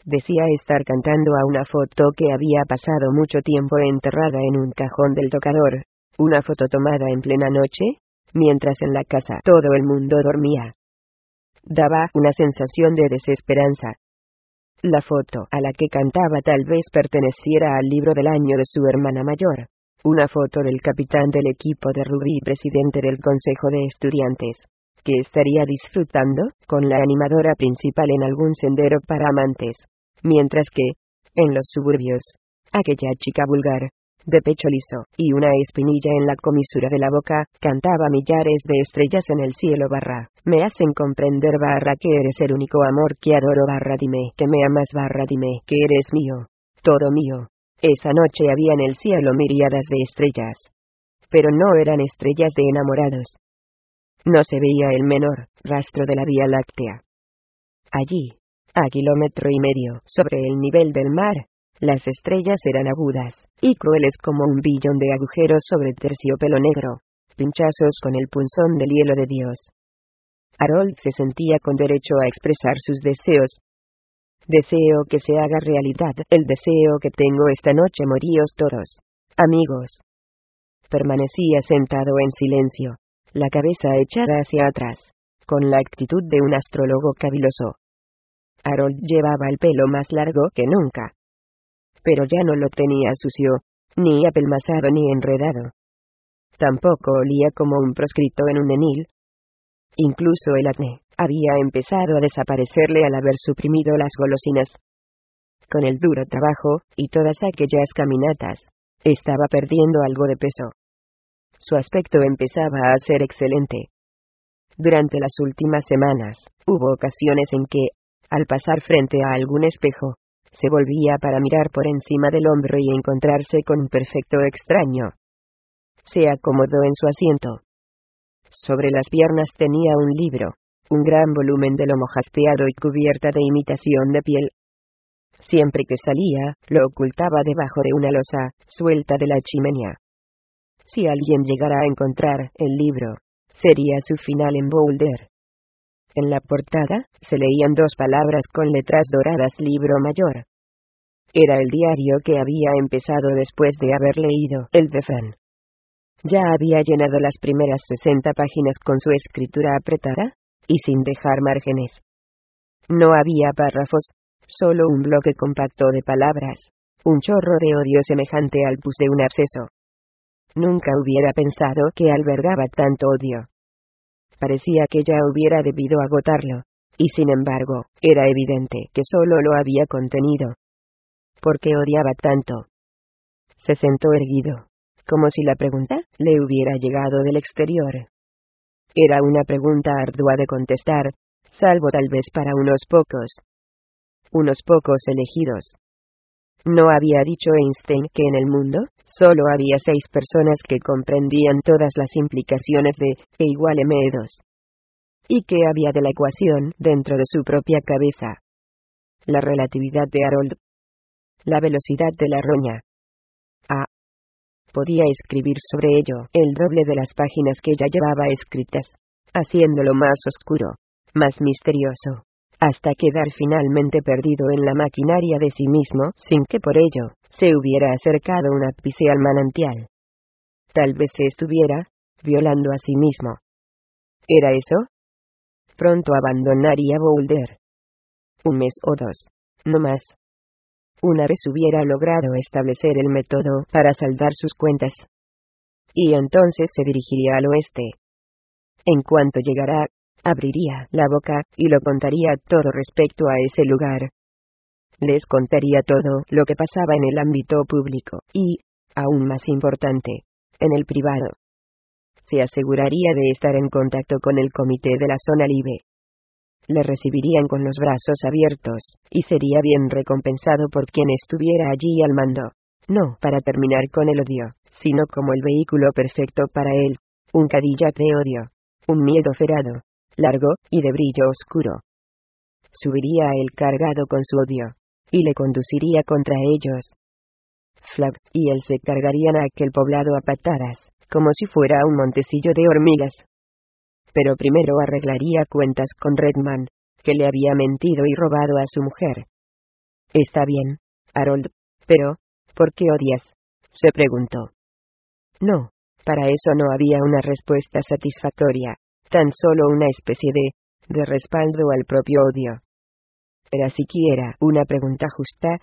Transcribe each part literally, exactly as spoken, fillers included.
Decía estar cantando a una foto que había pasado mucho tiempo enterrada en un cajón del tocador, una foto tomada en plena noche, mientras en la casa todo el mundo dormía. Daba una sensación de desesperanza. La foto a la que cantaba tal vez perteneciera al libro del año de su hermana mayor, una foto del capitán del equipo de rugby y presidente del consejo de estudiantes, que estaría disfrutando con la animadora principal en algún sendero para amantes, mientras que, en los suburbios, aquella chica vulgar, de pecho liso y una espinilla en la comisura de la boca, cantaba millares de estrellas en el cielo barra, me hacen comprender barra que eres el único amor que adoro barra dime que me amas barra dime que eres mío, todo mío. Esa noche había en el cielo miríadas de estrellas. Pero no eran estrellas de enamorados. No se veía el menor rastro de la Vía Láctea. Allí, a kilómetro y medio sobre el nivel del mar, las estrellas eran agudas y crueles como un billón de agujeros sobre terciopelo negro, pinchazos con el punzón del hielo de Dios. Harold se sentía con derecho a expresar sus deseos. Deseo que se haga realidad el deseo que tengo esta noche, moríos todos, amigos. Permanecía sentado en silencio, la cabeza echada hacia atrás, con la actitud de un astrólogo caviloso. Harold llevaba el pelo más largo que nunca. Pero ya no lo tenía sucio, ni apelmazado ni enredado. Tampoco olía como un proscrito en un enil. Incluso el acné había empezado a desaparecerle al haber suprimido las golosinas. Con el duro trabajo, y todas aquellas caminatas, estaba perdiendo algo de peso. Su aspecto empezaba a ser excelente. Durante las últimas semanas, hubo ocasiones en que, al pasar frente a algún espejo, se volvía para mirar por encima del hombro y encontrarse con un perfecto extraño. Se acomodó en su asiento. Sobre las piernas tenía un libro, un gran volumen de lomo jaspeado y cubierta de imitación de piel. Siempre que salía, lo ocultaba debajo de una losa suelta de la chimenea. Si alguien llegara a encontrar el libro, sería su final en Boulder. En la portada, se leían dos palabras con letras doradas: Libro Mayor. Era el diario que había empezado después de haber leído el The Fan. Ya había llenado las primeras sesenta páginas con su escritura apretada, y sin dejar márgenes. No había párrafos, solo un bloque compacto de palabras, un chorro de odio semejante al pus de un absceso. Nunca hubiera pensado que albergaba tanto odio. Parecía que ya hubiera debido agotarlo, y sin embargo, era evidente que solo lo había contenido. ¿Por qué odiaba tanto? Se sentó erguido, como si la pregunta le hubiera llegado del exterior. Era una pregunta ardua de contestar, salvo tal vez para unos pocos. Unos pocos elegidos. ¿No había dicho Einstein que en el mundo solo había seis personas que comprendían todas las implicaciones de E igual eme dos? ¿Y qué había de la ecuación dentro de su propia cabeza? La relatividad de Harold. La velocidad de la roña. Ah. Podía escribir sobre ello el doble de las páginas que ya llevaba escritas, haciéndolo más oscuro, más misterioso, hasta quedar finalmente perdido en la maquinaria de sí mismo, sin que por ello se hubiera acercado un ápice al manantial. Tal vez se estuviera violando a sí mismo. ¿Era eso? Pronto abandonaría Boulder. Un mes o dos, no más. Una vez hubiera logrado establecer el método para saldar sus cuentas. Y entonces se dirigiría al oeste. En cuanto llegara, abriría la boca y lo contaría todo respecto a ese lugar. Les contaría todo lo que pasaba en el ámbito público y, aún más importante, en el privado. Se aseguraría de estar en contacto con el comité de la zona libre. Le recibirían con los brazos abiertos, y sería bien recompensado por quien estuviera allí al mando. No para terminar con el odio, sino como el vehículo perfecto para él, un Cadillac de odio, un miedo ferado, largo y de brillo oscuro. Subiría a él cargado con su odio, y le conduciría contra ellos. Flagg y él se cargarían a aquel poblado a patadas, como si fuera un montecillo de hormigas. Pero primero arreglaría cuentas con Redman, que le había mentido y robado a su mujer. Está bien, Harold, pero, ¿por qué odias?, se preguntó. No, para eso no había una respuesta satisfactoria, tan solo una especie de, de respaldo al propio odio. ¿Era siquiera una pregunta justa?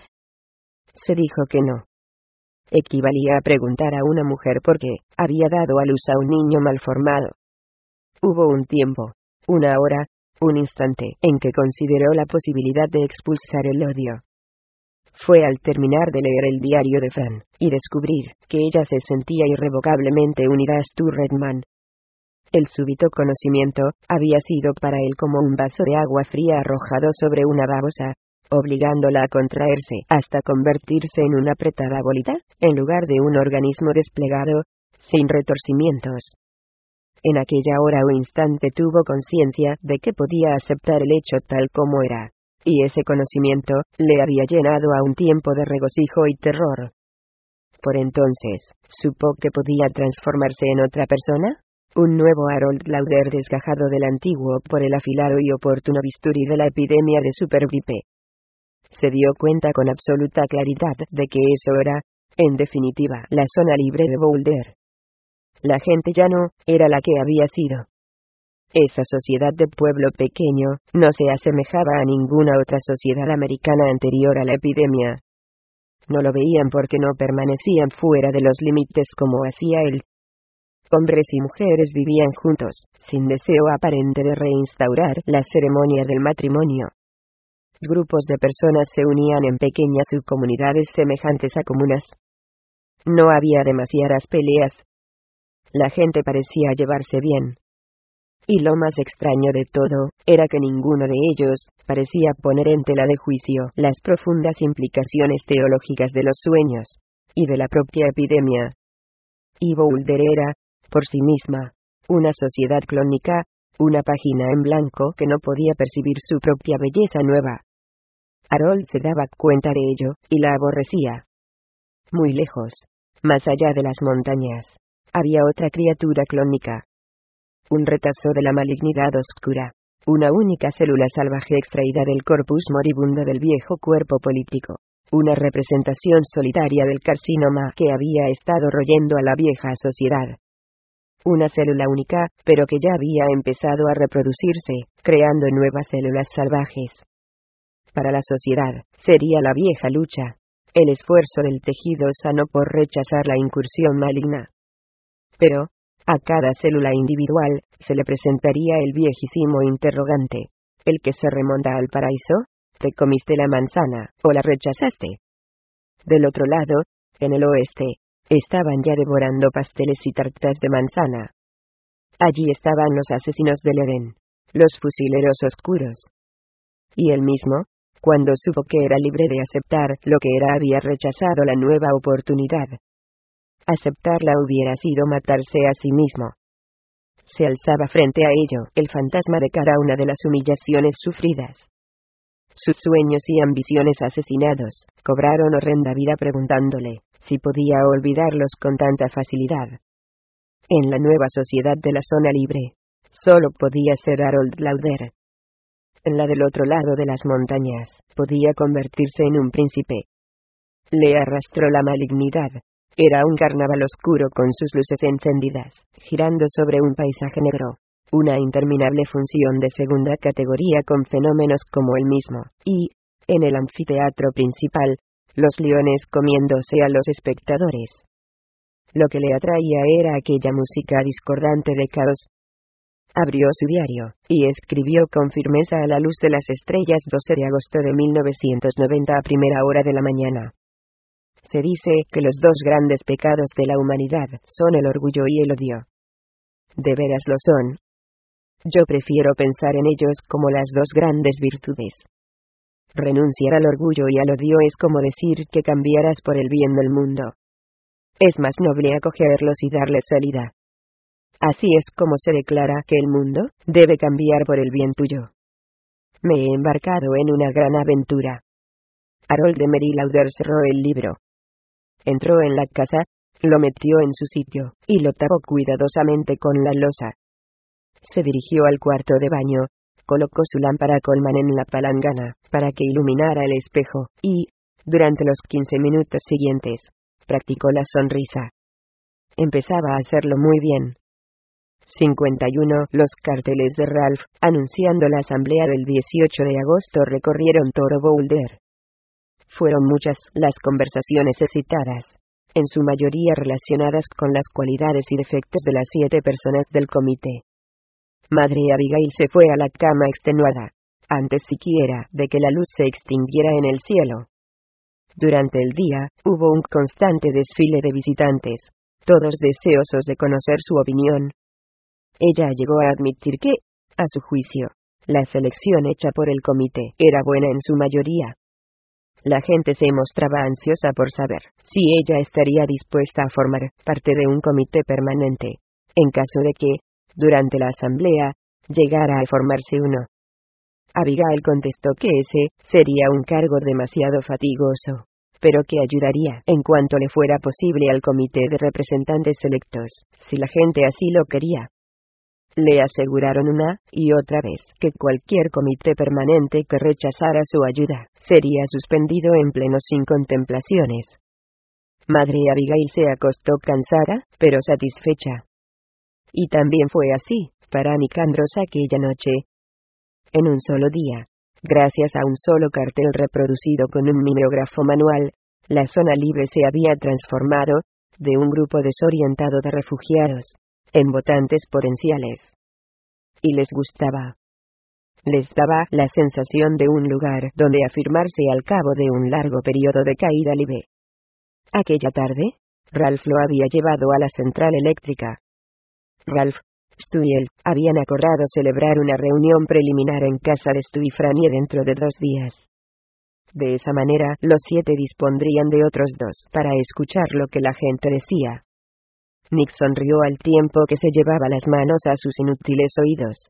Se dijo que no. Equivalía a preguntar a una mujer por qué había dado a luz a un niño malformado. Hubo un tiempo, una hora, un instante, en que consideró la posibilidad de expulsar el odio. Fue al terminar de leer el diario de Fran, y descubrir que ella se sentía irrevocablemente unida a Stu Redman. El súbito conocimiento había sido para él como un vaso de agua fría arrojado sobre una babosa, obligándola a contraerse hasta convertirse en una apretada bolita, en lugar de un organismo desplegado, sin retorcimientos. En aquella hora o instante tuvo conciencia de que podía aceptar el hecho tal como era, y ese conocimiento le había llenado a un tiempo de regocijo y terror. Por entonces, supo que podía transformarse en otra persona, un nuevo Harold Lauder desgajado del antiguo por el afilado y oportuno bisturí de la epidemia de supergripe. Se dio cuenta con absoluta claridad de que eso era, en definitiva, la zona libre de Boulder. La gente ya no era la que había sido. Esa sociedad de pueblo pequeño no se asemejaba a ninguna otra sociedad americana anterior a la epidemia. No lo veían porque no permanecían fuera de los límites como hacía él. Hombres y mujeres vivían juntos, sin deseo aparente de reinstaurar la ceremonia del matrimonio. Grupos de personas se unían en pequeñas subcomunidades semejantes a comunas. No había demasiadas peleas. La gente parecía llevarse bien. Y lo más extraño de todo, era que ninguno de ellos parecía poner en tela de juicio las profundas implicaciones teológicas de los sueños, y de la propia epidemia. Y Boulder era, por sí misma, una sociedad clónica, una página en blanco que no podía percibir su propia belleza nueva. Harold se daba cuenta de ello, y la aborrecía. Muy lejos, más allá de las montañas, había otra criatura clónica. Un retazo de la malignidad oscura, una única célula salvaje extraída del corpus moribundo del viejo cuerpo político, una representación solitaria del carcinoma que había estado royendo a la vieja sociedad. Una célula única, pero que ya había empezado a reproducirse, creando nuevas células salvajes. Para la sociedad, sería la vieja lucha, el esfuerzo del tejido sano por rechazar la incursión maligna. Pero, a cada célula individual, se le presentaría el viejísimo interrogante, el que se remonta al paraíso, ¿te comiste la manzana, o la rechazaste? Del otro lado, en el oeste, estaban ya devorando pasteles y tartas de manzana. Allí estaban los asesinos del Edén, los fusileros oscuros. Y él mismo, cuando supo que era libre de aceptar lo que era, había rechazado la nueva oportunidad. Aceptarla hubiera sido matarse a sí mismo. Se alzaba frente a ello el fantasma de cada una de las humillaciones sufridas. Sus sueños y ambiciones asesinados cobraron horrenda vida preguntándole si podía olvidarlos con tanta facilidad. En la nueva sociedad de la zona libre, solo podía ser Harold Lauder. En la del otro lado de las montañas, podía convertirse en un príncipe. Le arrastró la malignidad. Era un carnaval oscuro con sus luces encendidas, girando sobre un paisaje negro. Una interminable función de segunda categoría con fenómenos como el mismo, y, en el anfiteatro principal, los leones comiéndose a los espectadores. Lo que le atraía era aquella música discordante de caos. Abrió su diario, y escribió con firmeza a la luz de las estrellas doce de agosto de mil novecientos noventa a primera hora de la mañana. Se dice que los dos grandes pecados de la humanidad son el orgullo y el odio. ¿De veras lo son? Yo prefiero pensar en ellos como las dos grandes virtudes. Renunciar al orgullo y al odio es como decir que cambiarás por el bien del mundo. Es más noble acogerlos y darles salida. Así es como se declara que el mundo debe cambiar por el bien tuyo. Me he embarcado en una gran aventura. Harold Emery Lauder cerró el libro. Entró en la casa, lo metió en su sitio, y lo tapó cuidadosamente con la losa. Se dirigió al cuarto de baño, colocó su lámpara Coleman en la palangana, para que iluminara el espejo, y, durante los quince minutos siguientes, practicó la sonrisa. Empezaba a hacerlo muy bien. cincuenta y uno Los carteles de Ralph, anunciando la asamblea del dieciocho de agosto, recorrieron todo Boulder. Fueron muchas las conversaciones excitadas, en su mayoría relacionadas con las cualidades y defectos de las siete personas del comité. Madre Abigail se fue a la cama extenuada, antes siquiera de que la luz se extinguiera en el cielo. Durante el día, hubo un constante desfile de visitantes, todos deseosos de conocer su opinión. Ella llegó a admitir que, a su juicio, la selección hecha por el comité era buena en su mayoría. La gente se mostraba ansiosa por saber si ella estaría dispuesta a formar parte de un comité permanente, en caso de que, durante la asamblea, llegara a formarse uno. Abigail contestó que ese sería un cargo demasiado fatigoso, pero que ayudaría en cuanto le fuera posible al comité de representantes electos, si la gente así lo quería. Le aseguraron una y otra vez que cualquier comité permanente que rechazara su ayuda sería suspendido en pleno sin contemplaciones. Madre Abigail se acostó cansada, pero satisfecha. Y también fue así para Nick Andros aquella noche. En un solo día, gracias a un solo cartel reproducido con un mimeógrafo manual, la zona libre se había transformado, de un grupo desorientado de refugiados, en votantes potenciales. Y les gustaba. Les daba la sensación de un lugar donde afirmarse al cabo de un largo periodo de caída libre. Aquella tarde, Ralph lo había llevado a la central eléctrica. Ralph, Stu y él habían acordado celebrar una reunión preliminar en casa de Stu y Franny dentro de dos días. De esa manera, los siete dispondrían de otros dos para escuchar lo que la gente decía. Nick sonrió al tiempo que se llevaba las manos a sus inútiles oídos.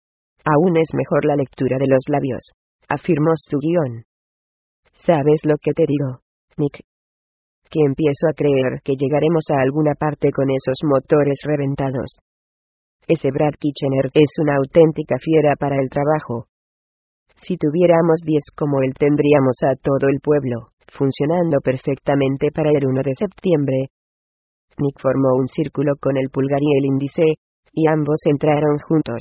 Aún es mejor la lectura de los labios, afirmó su guión. ¿Sabes lo que te digo, Nick? Que empiezo a creer que llegaremos a alguna parte con esos motores reventados. Ese Brad Kitchener es una auténtica fiera para el trabajo. Si tuviéramos diez como él, tendríamos a todo el pueblo funcionando perfectamente para el uno de septiembre. Nick formó un círculo con el pulgar y el índice, y ambos entraron juntos.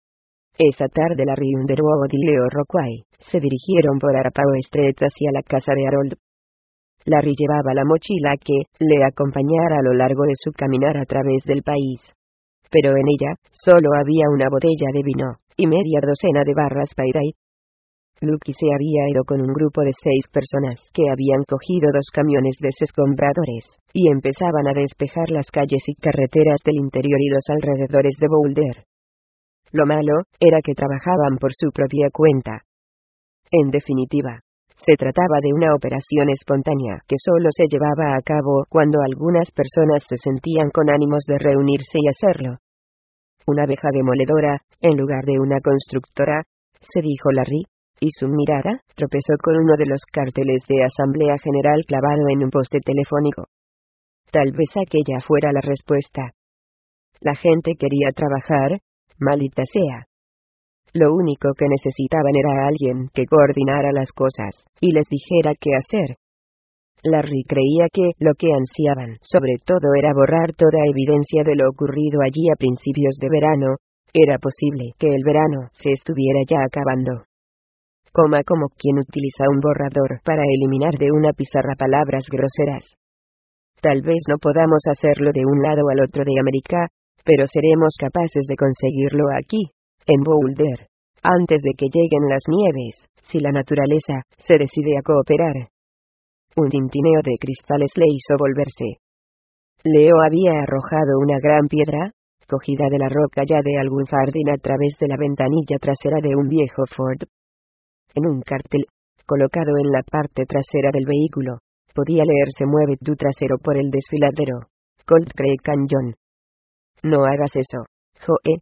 Esa tarde Larry Underwood y Leo Rockway se dirigieron por Arapahoe Street hacia la casa de Harold. Larry llevaba la mochila que le acompañara a lo largo de su caminar a través del país. Pero en ella, solo había una botella de vino, y media docena de barras Payday. Lucky se había ido con un grupo de seis personas que habían cogido dos camiones desescombradores, y empezaban a despejar las calles y carreteras del interior y los alrededores de Boulder. Lo malo, era que trabajaban por su propia cuenta. En definitiva, se trataba de una operación espontánea que solo se llevaba a cabo cuando algunas personas se sentían con ánimos de reunirse y hacerlo. Una abeja demoledora, en lugar de una constructora, se dijo Larry, y su mirada tropezó con uno de los carteles de Asamblea General clavado en un poste telefónico. Tal vez aquella fuera la respuesta. La gente quería trabajar, maldita sea. Lo único que necesitaban era alguien que coordinara las cosas, y les dijera qué hacer. Larry creía que lo que ansiaban sobre todo era borrar toda evidencia de lo ocurrido allí a principios de verano. Era posible que el verano se estuviera ya acabando. Coma como quien utiliza un borrador para eliminar de una pizarra palabras groseras. Tal vez no podamos hacerlo de un lado al otro de América, pero seremos capaces de conseguirlo aquí, en Boulder, antes de que lleguen las nieves, si la naturaleza se decide a cooperar. Un tintineo de cristales le hizo volverse. Leo había arrojado una gran piedra, cogida de la roca ya de algún jardín, a través de la ventanilla trasera de un viejo Ford. En un cartel, colocado en la parte trasera del vehículo, podía leerse: mueve tu trasero por el desfiladero, Colt Creek Canyon. No hagas eso, Joe.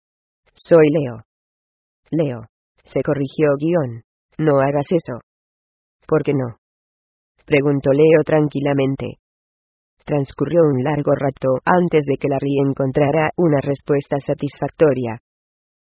Soy Leo. Leo. Se corrigió guión. No hagas eso. ¿Por qué no? Preguntó Leo tranquilamente. Transcurrió un largo rato antes de que Larry encontrara una respuesta satisfactoria.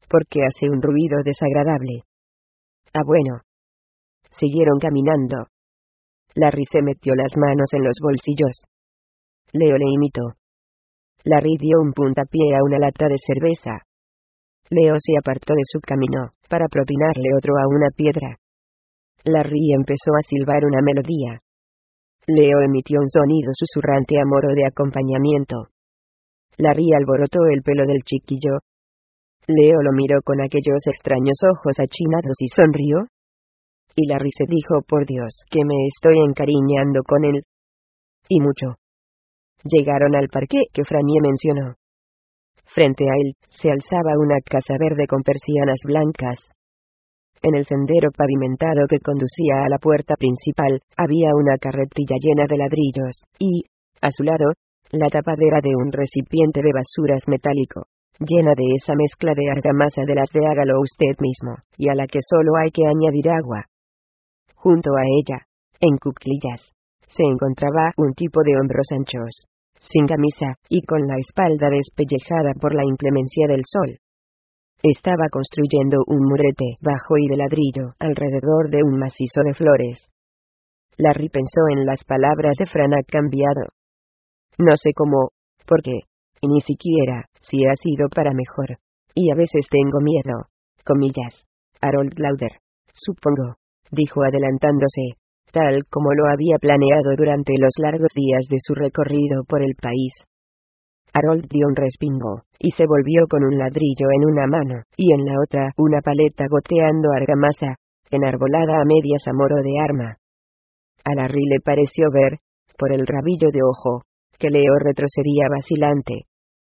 porque hace un ruido desagradable. Ah, bueno. Siguieron caminando. Larry se metió las manos en los bolsillos. Leo le imitó. Larry dio un puntapié a una lata de cerveza. Leo se apartó de su camino, para propinarle otro a una piedra. Larry empezó a silbar una melodía. Leo emitió un sonido susurrante a modo de acompañamiento. Larry alborotó el pelo del chiquillo. Leo lo miró con aquellos extraños ojos achinados y sonrió. Y Larry se dijo: por Dios, que me estoy encariñando con él. Y mucho. Llegaron al parque que Frannie mencionó. Frente a él, se alzaba una casa verde con persianas blancas. En el sendero pavimentado que conducía a la puerta principal, había una carretilla llena de ladrillos, y, a su lado, la tapadera de un recipiente de basuras metálico, llena de esa mezcla de argamasa de las de hágalo usted mismo, y a la que solo hay que añadir agua. Junto a ella, en cuclillas, se encontraba un tipo de hombros anchos, sin camisa, y con la espalda despellejada por la inclemencia del sol. Estaba construyendo un murete bajo y de ladrillo alrededor de un macizo de flores. Larry pensó en las palabras de Fran: ha cambiado. No sé cómo, por qué, y ni siquiera si ha sido para mejor. Y a veces tengo miedo. Comillas. Harold Lauder. Supongo, dijo adelantándose, tal como lo había planeado durante los largos días de su recorrido por el país. Harold dio un respingo, y se volvió con un ladrillo en una mano, y en la otra una paleta goteando argamasa, enarbolada a medias a modo de arma. A Larry le pareció ver, por el rabillo de ojo, que Leo retrocedía vacilante.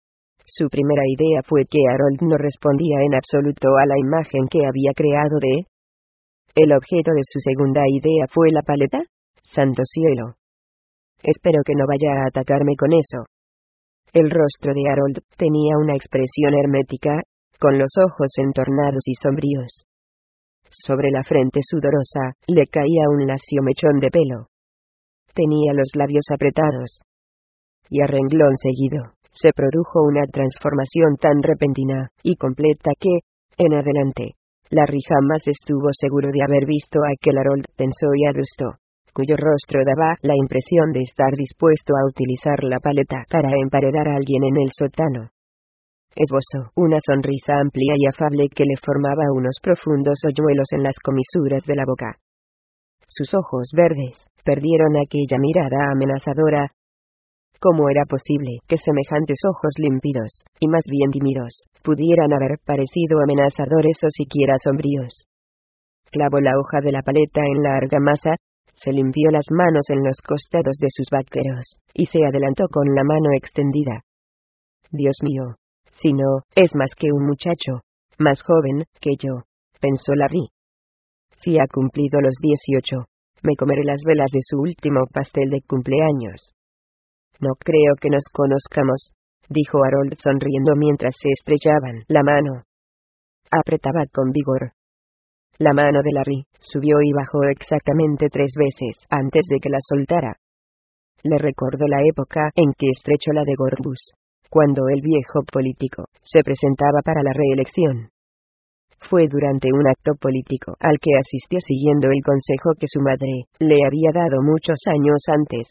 Su primera idea fue que Harold no respondía en absoluto a la imagen que había creado de... ¿El objeto de su segunda idea fue la paleta? ¡Santo cielo! Espero que no vaya a atacarme con eso. El rostro de Harold tenía una expresión hermética, con los ojos entornados y sombríos. Sobre la frente sudorosa, le caía un lacio mechón de pelo. Tenía los labios apretados. Y a renglón seguido, se produjo una transformación tan repentina y completa que, en adelante, Larry jamás estuvo seguro de haber visto a aquel Harold tenso y adusto, cuyo rostro daba la impresión de estar dispuesto a utilizar la paleta para emparedar a alguien en el sótano. Esbozó una sonrisa amplia y afable que le formaba unos profundos hoyuelos en las comisuras de la boca. Sus ojos verdes perdieron aquella mirada amenazadora. ¿Cómo era posible que semejantes ojos límpidos, y más bien tímidos, pudieran haber parecido amenazadores o siquiera sombríos? Clavó la hoja de la paleta en la argamasa, se limpió las manos en los costados de sus vaqueros, y se adelantó con la mano extendida. Dios mío, si no, es más que un muchacho, más joven que yo, pensó Larry. Si ha cumplido los dieciocho, me comeré las velas de su último pastel de cumpleaños. No creo que nos conozcamos, dijo Harold sonriendo mientras se estrechaban la mano. Apretaba con vigor. La mano de Larry subió y bajó exactamente tres veces antes de que la soltara. Le recordó la época en que estrechó la de Gorbus, cuando el viejo político se presentaba para la reelección. Fue durante un acto político al que asistió siguiendo el consejo que su madre le había dado muchos años antes.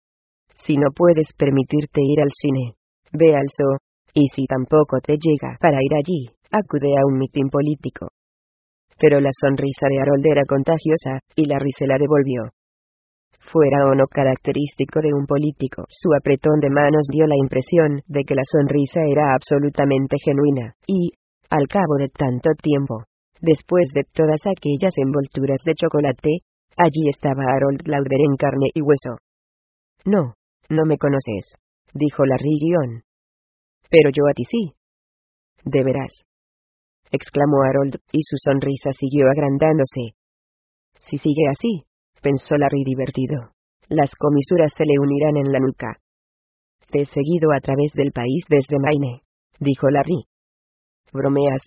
Si no puedes permitirte ir al cine, ve al zoo, y si tampoco te llega para ir allí, acude a un mitin político. Pero la sonrisa de Harold era contagiosa, y Larry se la devolvió. Fuera o no característico de un político, su apretón de manos dio la impresión de que la sonrisa era absolutamente genuina, y, al cabo de tanto tiempo, después de todas aquellas envolturas de chocolate, allí estaba Harold Lauder en carne y hueso. No, no me conoces, dijo Larry guión. Pero yo a ti sí. ¿De veras?, exclamó Harold, y su sonrisa siguió agrandándose. Si sigue así, pensó Larry divertido, las comisuras se le unirán en la nuca. Te he seguido a través del país desde Maine, dijo Larry. ¿Bromeas?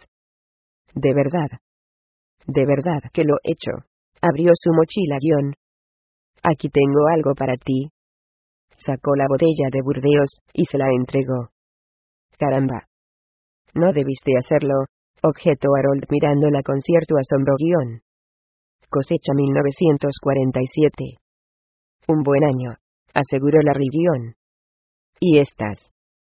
De verdad. De verdad que lo he hecho. Abrió su mochila guión. Aquí tengo algo para ti. Sacó la botella de Burdeos, y se la entregó. Caramba. No debiste hacerlo, objetó Harold mirándola con cierto asombro. Guión. Cosecha mil novecientos cuarenta y siete. Un buen año, aseguró Larry. Guión. ¿Y estas?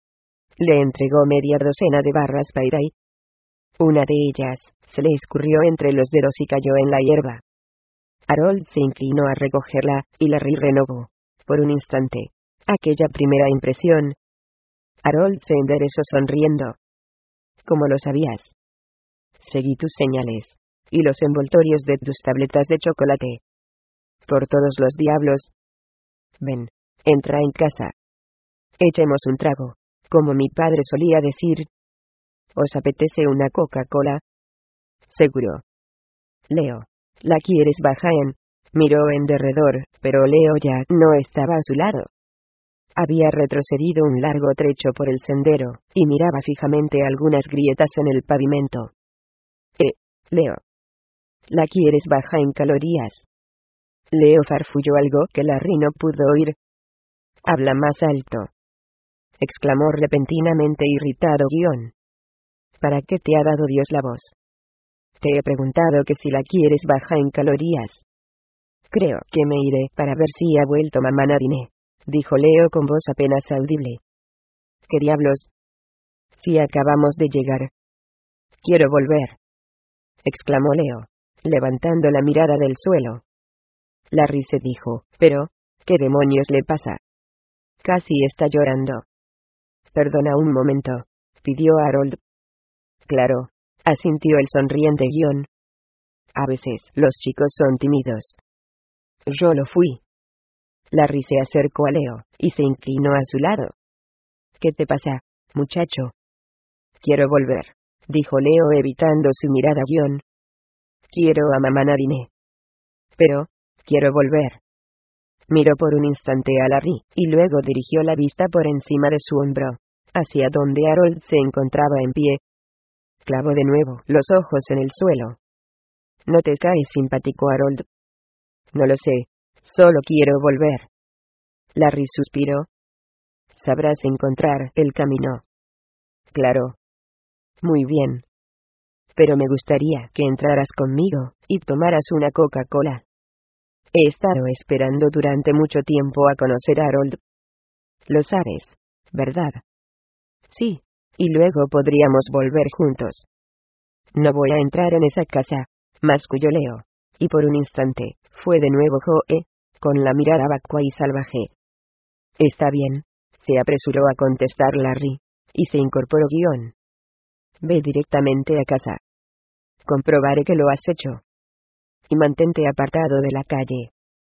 Le entregó media docena de barras Payday. Una de ellas se le escurrió entre los dedos y cayó en la hierba. Harold se inclinó a recogerla, y Larry renovó, por un instante, aquella primera impresión. Harold se enderezó sonriendo. ¿Cómo lo sabías? Seguí tus señales, y los envoltorios de tus tabletas de chocolate. Por todos los diablos. Ven, entra en casa. Echemos un trago, como mi padre solía decir. ¿Os apetece una Coca-Cola? Seguro. Leo, ¿la quieres baja en? Miró en derredor, pero Leo ya no estaba a su lado. Había retrocedido un largo trecho por el sendero, y miraba fijamente algunas grietas en el pavimento. Eh, Leo. ¿La quieres baja en calorías? Leo farfulló algo que Larry no pudo oír. Habla más alto, exclamó repentinamente irritado. Guión. ¿Para qué te ha dado Dios la voz? Te he preguntado que si la quieres baja en calorías. Creo que me iré para ver si ha vuelto mamá Nadine, dijo Leo con voz apenas audible. ¿Qué diablos? Si acabamos de llegar. Quiero volver, exclamó Leo, levantando la mirada del suelo. Larry se dijo, pero, ¿qué demonios le pasa? Casi está llorando. Perdona un momento, pidió Harold. Claro, asintió el sonriente. Guión. A veces los chicos son tímidos. Yo lo fui. Larry se acercó a Leo, y se inclinó a su lado. ¿Qué te pasa, muchacho? Quiero volver, dijo Leo evitando su mirada. Guión. Quiero a mamá Nadine. Pero, quiero volver. Miró por un instante a Larry, y luego dirigió la vista por encima de su hombro, hacia donde Harold se encontraba en pie. Clavó de nuevo los ojos en el suelo. ¿No te cae simpático, Harold? No lo sé, solo quiero volver. Larry suspiró. Sabrás encontrar el camino. Claro. Muy bien. Pero me gustaría que entraras conmigo, y tomaras una Coca-Cola. He estado esperando durante mucho tiempo a conocer a Harold. Lo sabes, ¿verdad? Sí, y luego podríamos volver juntos. No voy a entrar en esa casa, masculló Leo, y por un instante, fue de nuevo Joe, con la mirada vacua y salvaje. Está bien, se apresuró a contestar Larry, y se incorporó. Guión. Ve directamente a casa. Comprobaré que lo has hecho. Y mantente apartado de la calle.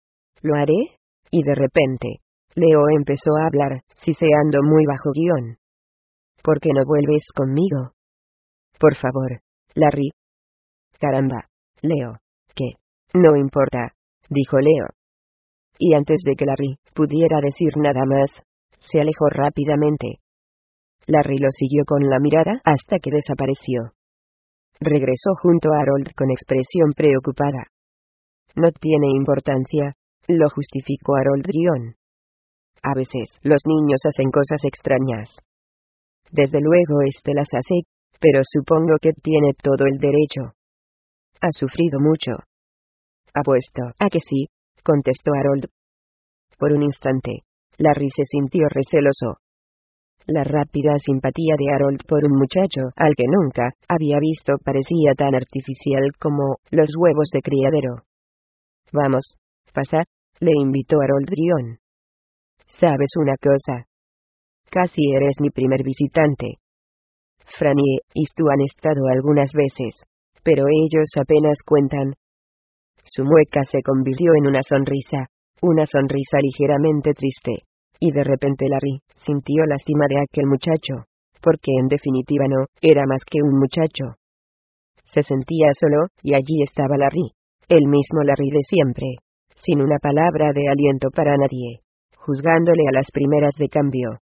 Lo haré, y de repente, Leo empezó a hablar, siseando muy bajo. Guión. ¿Por qué no vuelves conmigo? Por favor, Larry. Caramba, Leo, ¿qué? No importa, dijo Leo. Y antes de que Larry pudiera decir nada más, se alejó rápidamente. Larry lo siguió con la mirada hasta que desapareció. Regresó junto a Harold con expresión preocupada. No tiene importancia, lo justificó Harold. Guión. A veces los niños hacen cosas extrañas. Desde luego este las hace, pero supongo que tiene todo el derecho. Ha sufrido mucho. Apuesto a que sí, contestó Harold. Por un instante, Larry se sintió receloso. La rápida simpatía de Harold por un muchacho al que nunca había visto parecía tan artificial como los huevos de criadero. Vamos, pasa, le invitó Harold. Guión. ¿Sabes una cosa? Casi eres mi primer visitante. Franny y Stu han estado algunas veces, pero ellos apenas cuentan. Su mueca se convirtió en una sonrisa, una sonrisa ligeramente triste, y de repente Larry sintió lástima de aquel muchacho, porque en definitiva no era más que un muchacho. Se sentía solo, y allí estaba Larry, el mismo Larry de siempre, sin una palabra de aliento para nadie, juzgándole a las primeras de cambio.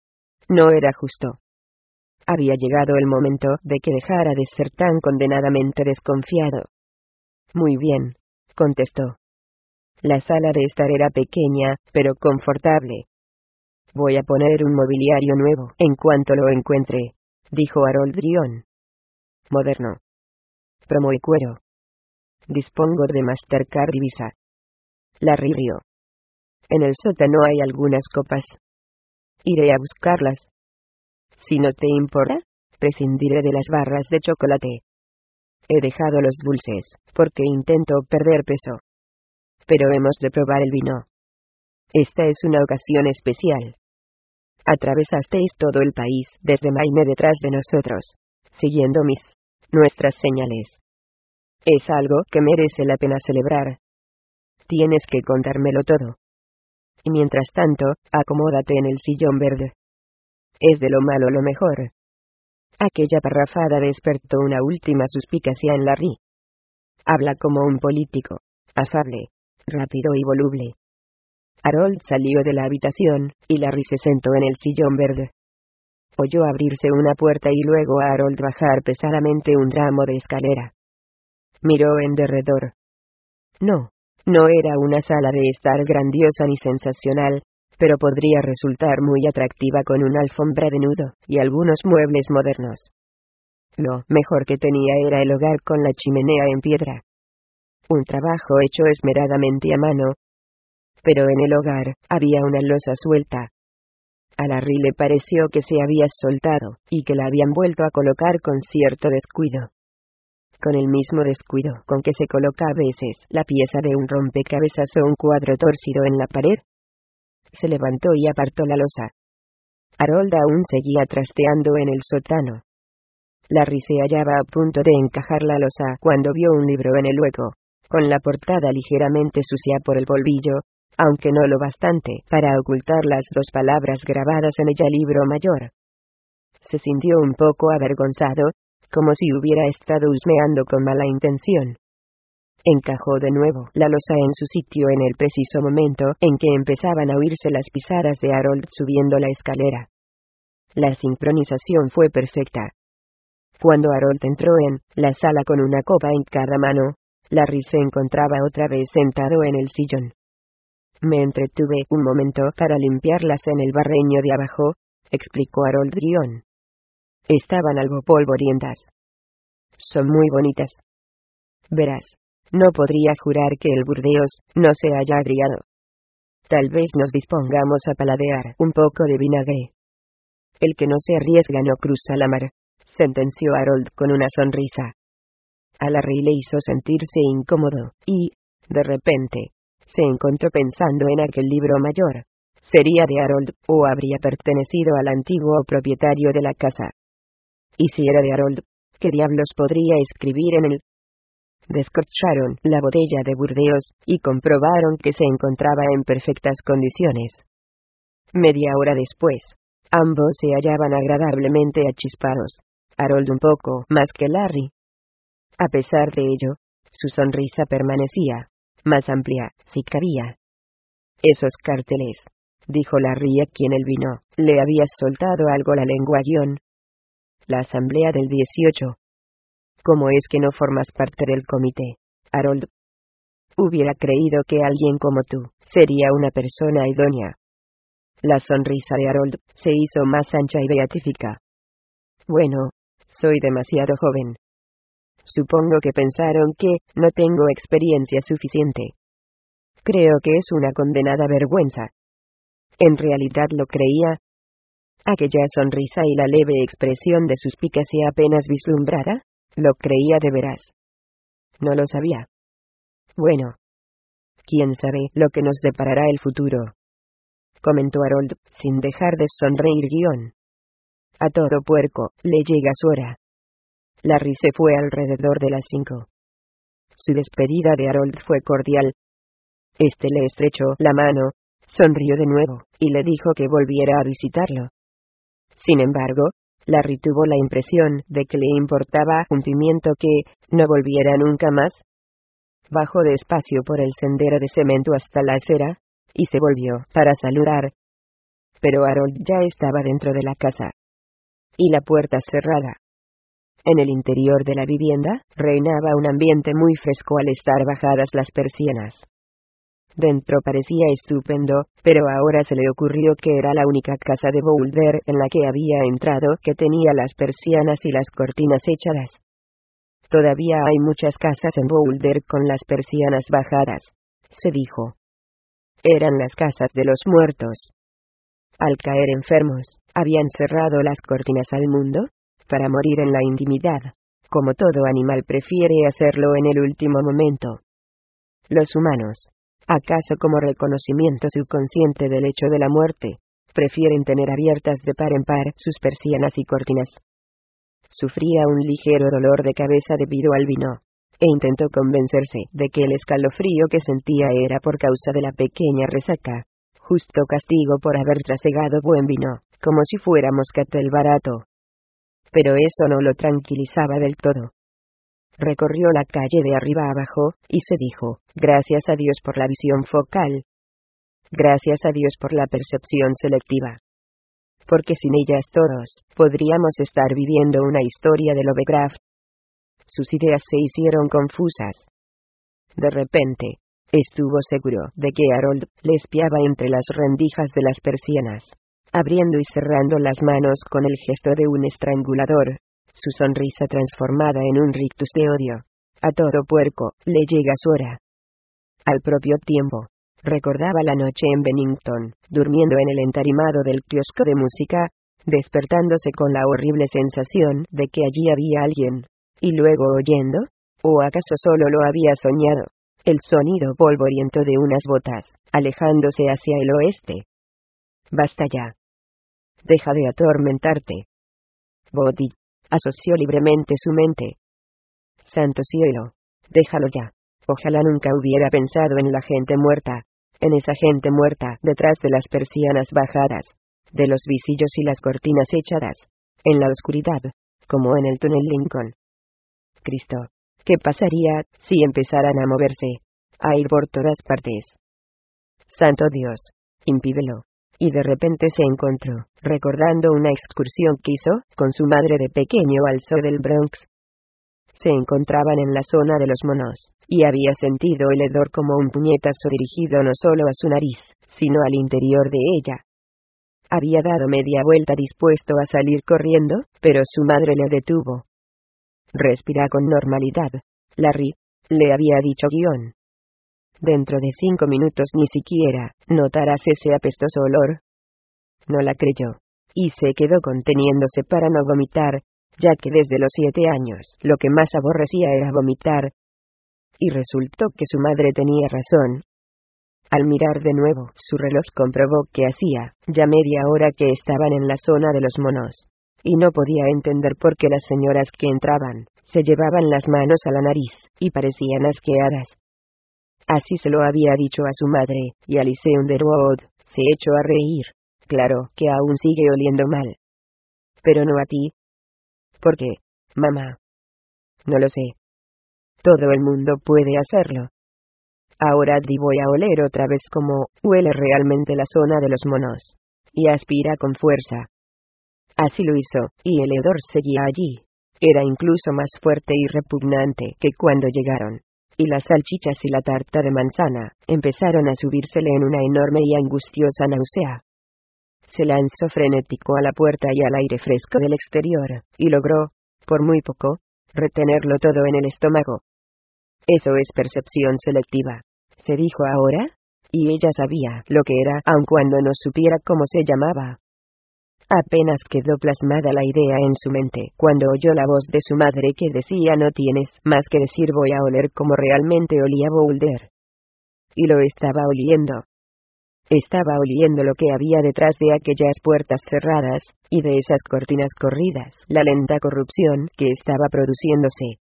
No era justo. Había llegado el momento de que dejara de ser tan condenadamente desconfiado. Muy bien, contestó. La sala de estar era pequeña, pero confortable. Voy a poner un mobiliario nuevo en cuanto lo encuentre, dijo Harold. Guión. Moderno. Promo y cuero. Dispongo de Mastercard y Visa. Larry rió. En el sótano hay algunas copas. Iré a buscarlas. Si no te importa, prescindiré de las barras de chocolate. He dejado los dulces, porque intento perder peso. Pero hemos de probar el vino. Esta es una ocasión especial. Atravesasteis todo el país desde Maine detrás de nosotros, siguiendo mis, nuestras señales. Es algo que merece la pena celebrar. Tienes que contármelo todo. Y mientras tanto, acomódate en el sillón verde. Es de lo malo lo mejor. Aquella parrafada despertó una última suspicacia en Larry. Habla como un político, afable, rápido y voluble. Harold salió de la habitación, y Larry se sentó en el sillón verde. Oyó abrirse una puerta y luego a Harold bajar pesadamente un tramo de escalera. Miró en derredor. No, no era una sala de estar grandiosa ni sensacional, pero podría resultar muy atractiva con una alfombra de nudo y algunos muebles modernos. Lo mejor que tenía era el hogar con la chimenea en piedra. Un trabajo hecho esmeradamente a mano. Pero en el hogar había una losa suelta. A Larry le pareció que se había soltado, y que la habían vuelto a colocar con cierto descuido. Con el mismo descuido con que se coloca a veces la pieza de un rompecabezas o un cuadro torcido en la pared. Se levantó y apartó la losa. Harold aún seguía trasteando en el sótano. Larry se hallaba a punto de encajar la losa cuando vio un libro en el hueco, con la portada ligeramente sucia por el polvillo, aunque no lo bastante para ocultar las dos palabras grabadas en ella: libro mayor. Se sintió un poco avergonzado, como si hubiera estado husmeando con mala intención. Encajó de nuevo la losa en su sitio en el preciso momento en que empezaban a oírse las pisadas de Harold subiendo la escalera. La sincronización fue perfecta. Cuando Harold entró en la sala con una copa en cada mano, Larry se encontraba otra vez sentado en el sillón. Me entretuve un momento para limpiarlas en el barreño de abajo, explicó Harold Grión. Estaban algo polvorientas. Son muy bonitas. Verás, no podría jurar que el Burdeos no se haya agriado. Tal vez nos dispongamos a paladear un poco de vinagre. El que no se arriesga no cruza la mar, sentenció Harold con una sonrisa. A Larry le hizo sentirse incómodo, y, de repente, se encontró pensando en aquel libro mayor. ¿Sería de Harold, o habría pertenecido al antiguo propietario de la casa? Y si era de Harold, ¿qué diablos podría escribir en él? Descorcharon la botella de Burdeos, y comprobaron que se encontraba en perfectas condiciones. Media hora después, ambos se hallaban agradablemente achispados, Harold un poco más que Larry. A pesar de ello, su sonrisa permanecía, más amplia, si cabía. Esos carteles, dijo Larry a quien el vino le había soltado algo la lengua guión. La asamblea del dieciocho. ¿Cómo es que no formas parte del comité, Harold? Hubiera creído que alguien como tú sería una persona idónea. La sonrisa de Harold se hizo más ancha y beatífica. Bueno, soy demasiado joven. Supongo que pensaron que no tengo experiencia suficiente. Creo que es una condenada vergüenza. ¿En realidad lo creía? Aquella sonrisa y la leve expresión de suspicacia apenas vislumbrada, lo creía de veras. No lo sabía. Bueno. ¿Quién sabe lo que nos deparará el futuro?, comentó Harold, sin dejar de sonreír guión. A todo puerco le llega su hora. Larry se fue alrededor de las cinco. Su despedida de Harold fue cordial. Este le estrechó la mano, sonrió de nuevo, y le dijo que volviera a visitarlo. Sin embargo, Larry tuvo la impresión de que le importaba un pimiento que no volviera nunca más. Bajó despacio por el sendero de cemento hasta la acera, y se volvió para saludar. Pero Harold ya estaba dentro de la casa. Y la puerta cerrada. En el interior de la vivienda, reinaba un ambiente muy fresco al estar bajadas las persianas. Dentro parecía estupendo, pero ahora se le ocurrió que era la única casa de Boulder en la que había entrado que tenía las persianas y las cortinas echadas. Todavía hay muchas casas en Boulder con las persianas bajadas, se dijo. Eran las casas de los muertos. Al caer enfermos, habían cerrado las cortinas al mundo, para morir en la intimidad, como todo animal prefiere hacerlo en el último momento. Los humanos, acaso como reconocimiento subconsciente del hecho de la muerte, prefieren tener abiertas de par en par sus persianas y cortinas. Sufría un ligero dolor de cabeza debido al vino, e intentó convencerse de que el escalofrío que sentía era por causa de la pequeña resaca, justo castigo por haber trasegado buen vino, como si fuera moscatel barato. Pero eso no lo tranquilizaba del todo. Recorrió la calle de arriba abajo, y se dijo, gracias a Dios por la visión focal. Gracias a Dios por la percepción selectiva. Porque sin ellas todos, podríamos estar viviendo una historia de Lovecraft. Sus ideas se hicieron confusas. De repente, estuvo seguro de que Harold le espiaba entre las rendijas de las persianas, abriendo y cerrando las manos con el gesto de un estrangulador, su sonrisa transformada en un rictus de odio. A todo puerco, le llega su hora. Al propio tiempo, recordaba la noche en Bennington, durmiendo en el entarimado del kiosco de música, despertándose con la horrible sensación de que allí había alguien, y luego oyendo, o acaso solo lo había soñado, el sonido polvoriento de unas botas, alejándose hacia el oeste. Basta ya. Deja de atormentarte. Bodhi asoció libremente su mente. Santo cielo, déjalo ya. Ojalá nunca hubiera pensado en la gente muerta, en esa gente muerta detrás de las persianas bajadas, de los visillos y las cortinas echadas, en la oscuridad, como en el túnel Lincoln. Cristo, ¿qué pasaría si empezaran a moverse, a ir por todas partes? Santo Dios, impídelo. Y de repente se encontró, recordando una excursión que hizo, con su madre de pequeño al sur del Bronx. Se encontraban en la zona de los monos, y había sentido el hedor como un puñetazo dirigido no solo a su nariz, sino al interior de ella. Había dado media vuelta dispuesto a salir corriendo, pero su madre le detuvo. Respira con normalidad, Larry, le había dicho guión. Dentro de cinco minutos ni siquiera notarás ese apestoso olor. No la creyó, y se quedó conteniéndose para no vomitar, ya que desde los siete años lo que más aborrecía era vomitar. Y resultó que su madre tenía razón. Al mirar de nuevo su reloj comprobó que hacía ya media hora que estaban en la zona de los monos, y no podía entender por qué las señoras que entraban se llevaban las manos a la nariz, y parecían asqueadas. Así se lo había dicho a su madre, y Alice Underwood se echó a reír. Claro que aún sigue oliendo mal. Pero no a ti. ¿Por qué, mamá? No lo sé. Todo el mundo puede hacerlo. Ahora Dee voy a oler otra vez como huele realmente la zona de los monos. Y aspira con fuerza. Así lo hizo, y el hedor seguía allí. Era incluso más fuerte y repugnante que cuando llegaron. Y las salchichas y la tarta de manzana empezaron a subírsele en una enorme y angustiosa náusea. Se lanzó frenético a la puerta y al aire fresco del exterior, y logró, por muy poco, retenerlo todo en el estómago. Eso es percepción selectiva, se dijo ahora, y ella sabía lo que era aun cuando no supiera cómo se llamaba. Apenas quedó plasmada la idea en su mente cuando oyó la voz de su madre que decía no tienes más que decir voy a oler como realmente olía Boulder. Y lo estaba oliendo. Estaba oliendo lo que había detrás de aquellas puertas cerradas, y de esas cortinas corridas, la lenta corrupción que estaba produciéndose.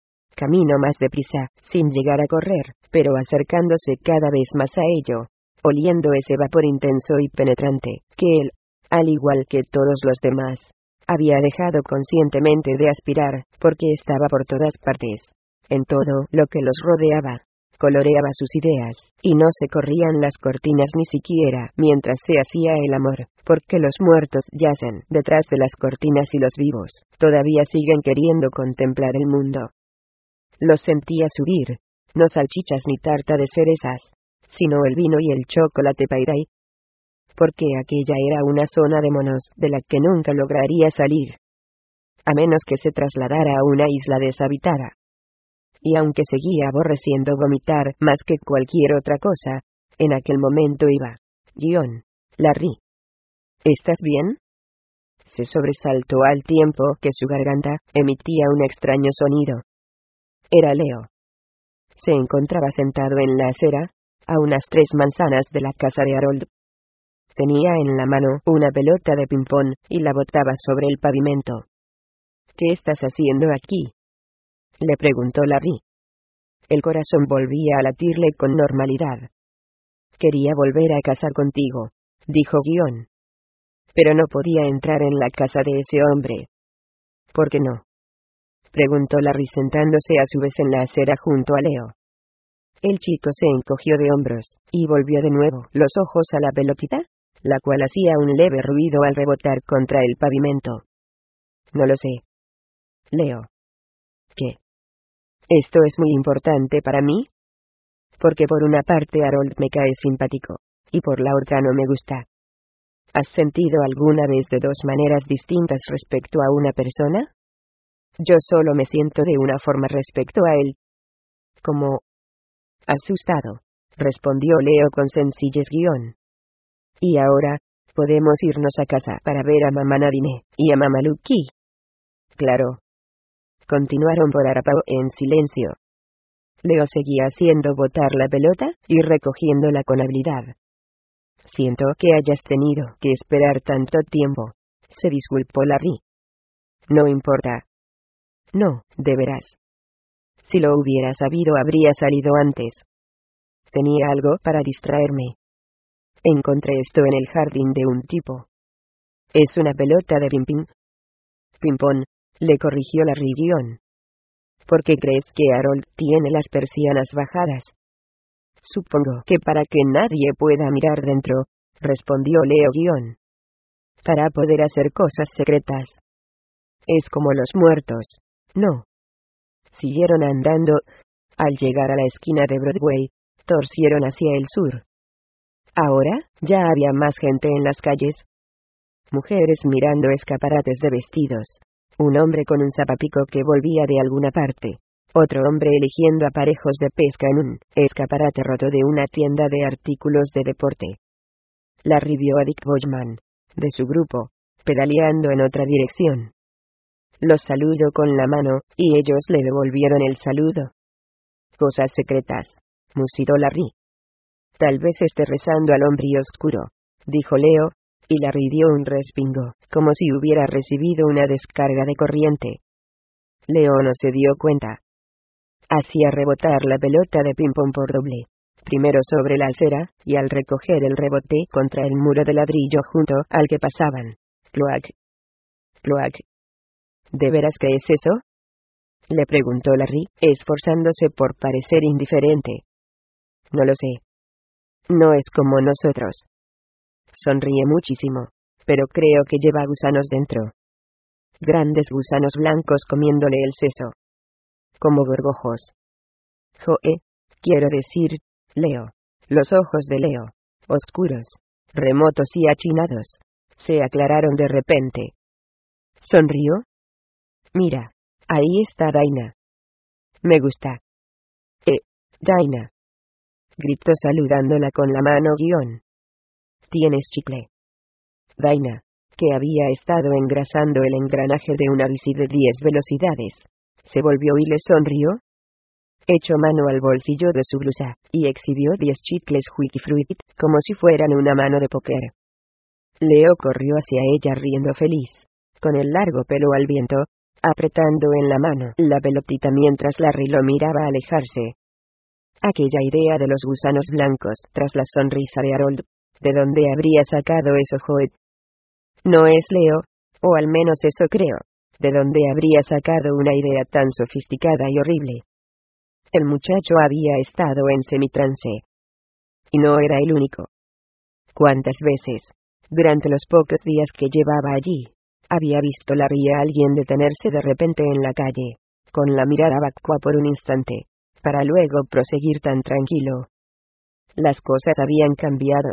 Caminó más deprisa, sin llegar a correr, pero acercándose cada vez más a ello, oliendo ese vapor intenso y penetrante, que él, al igual que todos los demás, había dejado conscientemente de aspirar, porque estaba por todas partes, en todo lo que los rodeaba. Coloreaba sus ideas, y no se corrían las cortinas ni siquiera mientras se hacía el amor, porque los muertos yacen detrás de las cortinas y los vivos todavía siguen queriendo contemplar el mundo. Los sentía subir, no salchichas ni tarta de cerezas, sino el vino y el chocolate Pairay. Porque aquella era una zona de monos de la que nunca lograría salir. a menos que se trasladara a una isla deshabitada. Y aunque seguía aborreciendo vomitar más que cualquier otra cosa, en aquel momento iba. Guión. Larry. ¿Estás bien? Se sobresaltó al tiempo que su garganta emitía un extraño sonido. Era Leo. Se encontraba sentado en la acera, a unas tres manzanas de la casa de Harold. Tenía en la mano una pelota de ping-pong y la botaba sobre el pavimento. ¿Qué estás haciendo aquí?, le preguntó Larry. El corazón volvía a latirle con normalidad. Quería volver a casa contigo, dijo Guión. Pero no podía entrar en la casa de ese hombre. ¿Por qué no?, preguntó Larry sentándose a su vez en la acera junto a Leo. El chico se encogió de hombros, y volvió de nuevo los ojos a la pelotita, la cual hacía un leve ruido al rebotar contra el pavimento. No lo sé. Leo. ¿Qué? ¿Esto es muy importante para mí? Porque por una parte Harold me cae simpático, y por la otra no me gusta. ¿Has sentido alguna vez de dos maneras distintas respecto a una persona? Yo solo me siento de una forma respecto a él. Como... asustado, respondió Leo con sencillez guión. Y ahora, podemos irnos a casa para ver a mamá Nadine y a mamá Lucky. Claro. Continuaron por Arapaho en silencio. Leo seguía haciendo botar la pelota y recogiéndola con habilidad. Siento que hayas tenido que esperar tanto tiempo, se disculpó Larry. No importa. No, de veras. Si lo hubiera sabido habría salido antes. Tenía algo para distraerme. Encontré esto en el jardín de un tipo. Es una pelota de ping-pong. Ping-pong, le corrigió Larry guión. ¿Por qué crees que Harold tiene las persianas bajadas? Supongo que para que nadie pueda mirar dentro, respondió Leo guión. Para poder hacer cosas secretas. Es como los muertos, ¿no? Siguieron andando. Al llegar a la esquina de Broadway, torcieron hacia el sur. Ahora, ya había más gente en las calles. Mujeres mirando escaparates de vestidos. Un hombre con un zapapico que volvía de alguna parte. Otro hombre eligiendo aparejos de pesca en un escaparate roto de una tienda de artículos de deporte. Larry vio a Dick Boyman, de su grupo, pedaleando en otra dirección. Los saludó con la mano, y ellos le devolvieron el saludo. Cosas secretas, musitó Larry. Tal vez esté rezando al hombre oscuro, dijo Leo, y Larry dio un respingo, como si hubiera recibido una descarga de corriente. Leo no se dio cuenta. Hacía rebotar la pelota de ping-pong por doble, primero sobre la acera, y al recoger el rebote contra el muro de ladrillo junto al que pasaban. Cloac. Cloac. ¿De veras qué es eso?, le preguntó Larry, esforzándose por parecer indiferente. No lo sé. No es como nosotros. Sonríe muchísimo, pero creo que lleva gusanos dentro. Grandes gusanos blancos comiéndole el seso. Como gorgojos. Joe, quiero decir, Leo. Los ojos de Leo, oscuros, remotos y achinados, se aclararon de repente. ¿Sonrió? Mira, ahí está Dinah. Me gusta. Eh, Dinah. Gritó saludándola con la mano guión. ¿Tienes chicle? Dinah, que había estado engrasando el engranaje de una bici de diez velocidades, se volvió y le sonrió. Echó mano al bolsillo de su blusa, y exhibió diez chicles Wikifruit, como si fueran una mano de póker. Leo corrió hacia ella riendo feliz, con el largo pelo al viento, apretando en la mano la pelotita mientras Larry lo miraba alejarse. Aquella idea de los gusanos blancos tras la sonrisa de Harold, ¿de dónde habría sacado eso Joe? No es Leo, o al menos eso creo, ¿de dónde habría sacado una idea tan sofisticada y horrible? El muchacho había estado en semitrance. Y no era el único. ¿Cuántas veces, durante los pocos días que llevaba allí, había visto Larry a alguien detenerse de repente en la calle, con la mirada vacua por un instante, para luego proseguir tan tranquilo? Las cosas habían cambiado.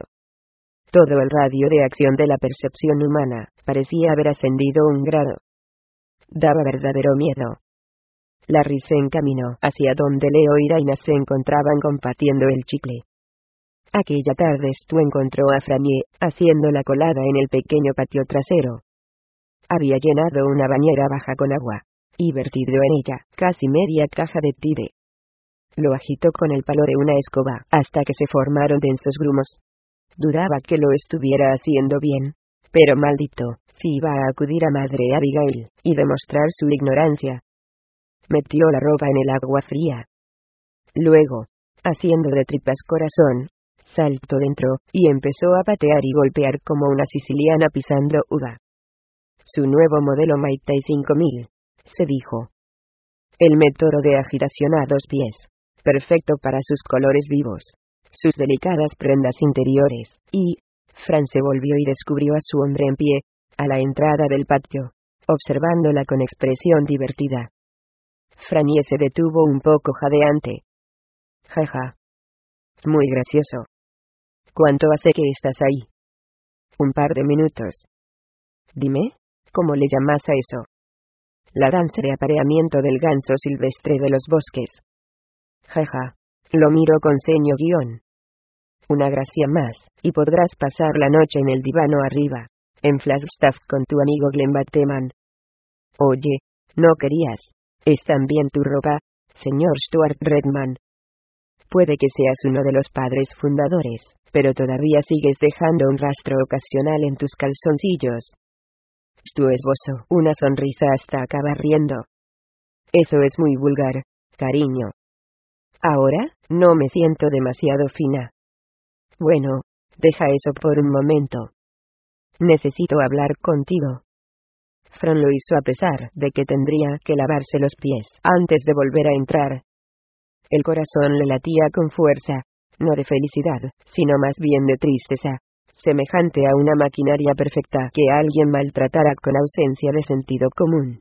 Todo el radio de acción de la percepción humana parecía haber ascendido un grado. Daba verdadero miedo. Larry se encaminó hacia donde Leo y Raina se encontraban compartiendo el chicle. Aquella tarde Stu encontró a Franny haciendo la colada en el pequeño patio trasero. Había llenado una bañera baja con agua y vertido en ella casi media caja de tide. Lo agitó con el palo de una escoba hasta que se formaron densos grumos. Dudaba que lo estuviera haciendo bien, pero maldito, si iba a acudir a Madre Abigail y demostrar su ignorancia. Metió la ropa en el agua fría. Luego, haciendo de tripas corazón, saltó dentro y empezó a patear y golpear como una siciliana pisando uva. Su nuevo modelo Maitei cinco mil, se dijo. El método de agitación a dos pies, perfecto para sus colores vivos, sus delicadas prendas interiores, y Fran se volvió y descubrió a su hombre en pie, a la entrada del patio, observándola con expresión divertida. Franny se detuvo un poco jadeante. Jaja. Muy gracioso. ¿Cuánto hace que estás ahí? Un par de minutos. Dime, ¿cómo le llamas a eso? La danza de apareamiento del ganso silvestre de los bosques. Jaja. Lo miro con ceño guión. Una gracia más, y podrás pasar la noche en el divano arriba, en Flagstaff con tu amigo Glenn Bateman. Oye, no querías. ¿Es también tu ropa, señor Stuart Redman? Puede que seas uno de los padres fundadores, pero todavía sigues dejando un rastro ocasional en tus calzoncillos. Stu esbozó una sonrisa hasta acabar riendo. Eso es muy vulgar, cariño. Ahora, no me siento demasiado fina. Bueno, deja eso por un momento. Necesito hablar contigo. Fran lo hizo a pesar de que tendría que lavarse los pies antes de volver a entrar. El corazón le latía con fuerza, no de felicidad, sino más bien de tristeza, semejante a una maquinaria perfecta que alguien maltratara con ausencia de sentido común.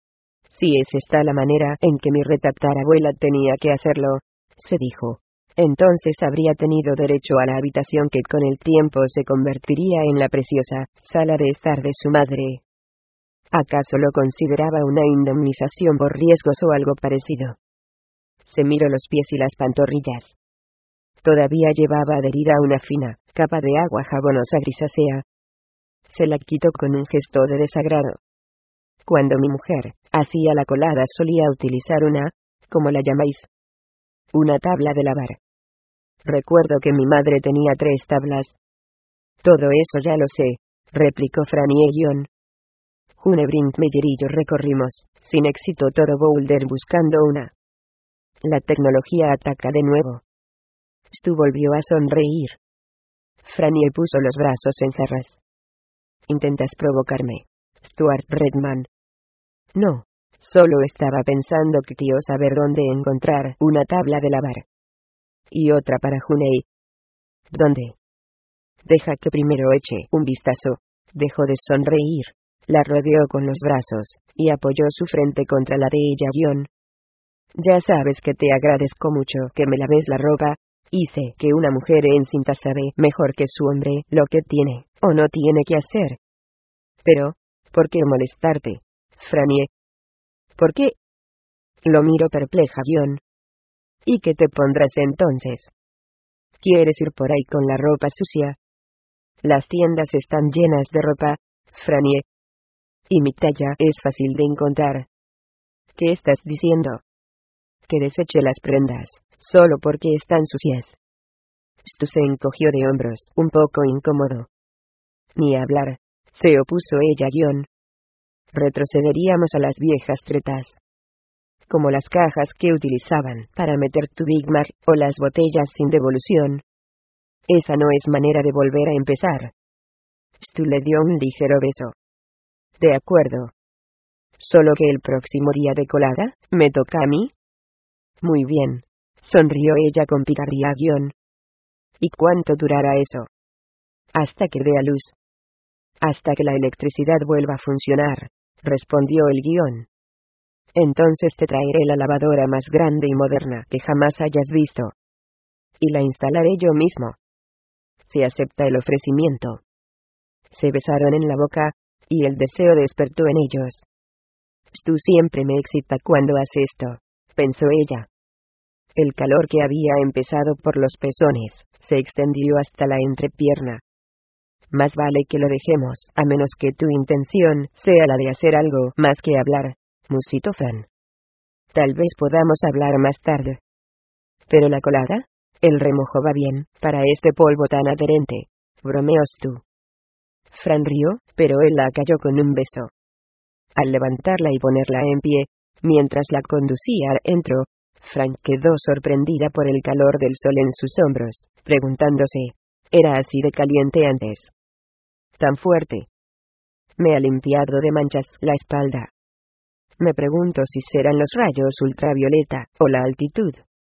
Si es esta la manera en que mi retratarabuela tenía que hacerlo, se dijo, entonces habría tenido derecho a la habitación que con el tiempo se convertiría en la preciosa sala de estar de su madre. ¿Acaso lo consideraba una indemnización por riesgos o algo parecido? Se miró los pies y las pantorrillas. Todavía llevaba adherida una fina capa de agua jabonosa grisácea. Se la quitó con un gesto de desagrado. Cuando mi mujer hacía la colada solía utilizar una, ¿cómo la llamáis? Una tabla de lavar. Recuerdo que mi madre tenía tres tablas. Todo eso ya lo sé, replicó Franny Egion. Hunebrink-Meyer y yo recorrimos, sin éxito todo Boulder buscando una. La tecnología ataca de nuevo. Stu volvió a sonreír. Franny puso los brazos en jarras. ¿Intentas provocarme, Stuart Redman? No, solo estaba pensando que quiero saber dónde encontrar una tabla de lavar. Y otra para Huney. ¿Dónde? Deja que primero eche un vistazo. Dejó de sonreír. La rodeó con los brazos, y apoyó su frente contra la de ella guión. Ya sabes que te agradezco mucho que me laves la ropa, y sé que una mujer encinta sabe mejor que su hombre lo que tiene, o no tiene que hacer. Pero, ¿por qué molestarte, Franny? ¿Por qué? Lo miro perpleja guión. ¿Y qué te pondrás entonces? ¿Quieres ir por ahí con la ropa sucia? Las tiendas están llenas de ropa, Franny. Y mi talla es fácil de encontrar. ¿Qué estás diciendo? Que deseche las prendas, solo porque están sucias. Stu se encogió de hombros, un poco incómodo. Ni hablar, se opuso ella guión. Retrocederíamos a las viejas tretas. Como las cajas que utilizaban para meter tu Big Mac o las botellas sin devolución. Esa no es manera de volver a empezar. Stu le dio un ligero beso. De acuerdo. Solo que el próximo día de colada, ¿me toca a mí? Muy bien. Sonrió ella con picardía guión. ¿Y cuánto durará eso? Hasta que dé a luz. Hasta que la electricidad vuelva a funcionar, respondió el guión. Entonces te traeré la lavadora más grande y moderna que jamás hayas visto. Y la instalaré yo mismo. Se acepta el ofrecimiento. Se besaron en la boca, y el deseo despertó en ellos. Tú siempre me excita cuando haces esto, pensó ella. El calor que había empezado por los pezones, se extendió hasta la entrepierna. Más vale que lo dejemos, a menos que tu intención sea la de hacer algo más que hablar, musitó Fran. Tal vez podamos hablar más tarde. ¿Pero la colada? El remojo va bien, para este polvo tan adherente, bromeó Stu. Fran rió, pero él la cayó con un beso. Al levantarla y ponerla en pie, mientras la conducía entró, Fran quedó sorprendida por el calor del sol en sus hombros, preguntándose, ¿era así de caliente antes? ¿Tan fuerte? Me ha limpiado de manchas la espalda. Me pregunto si serán los rayos ultravioleta, o la altitud.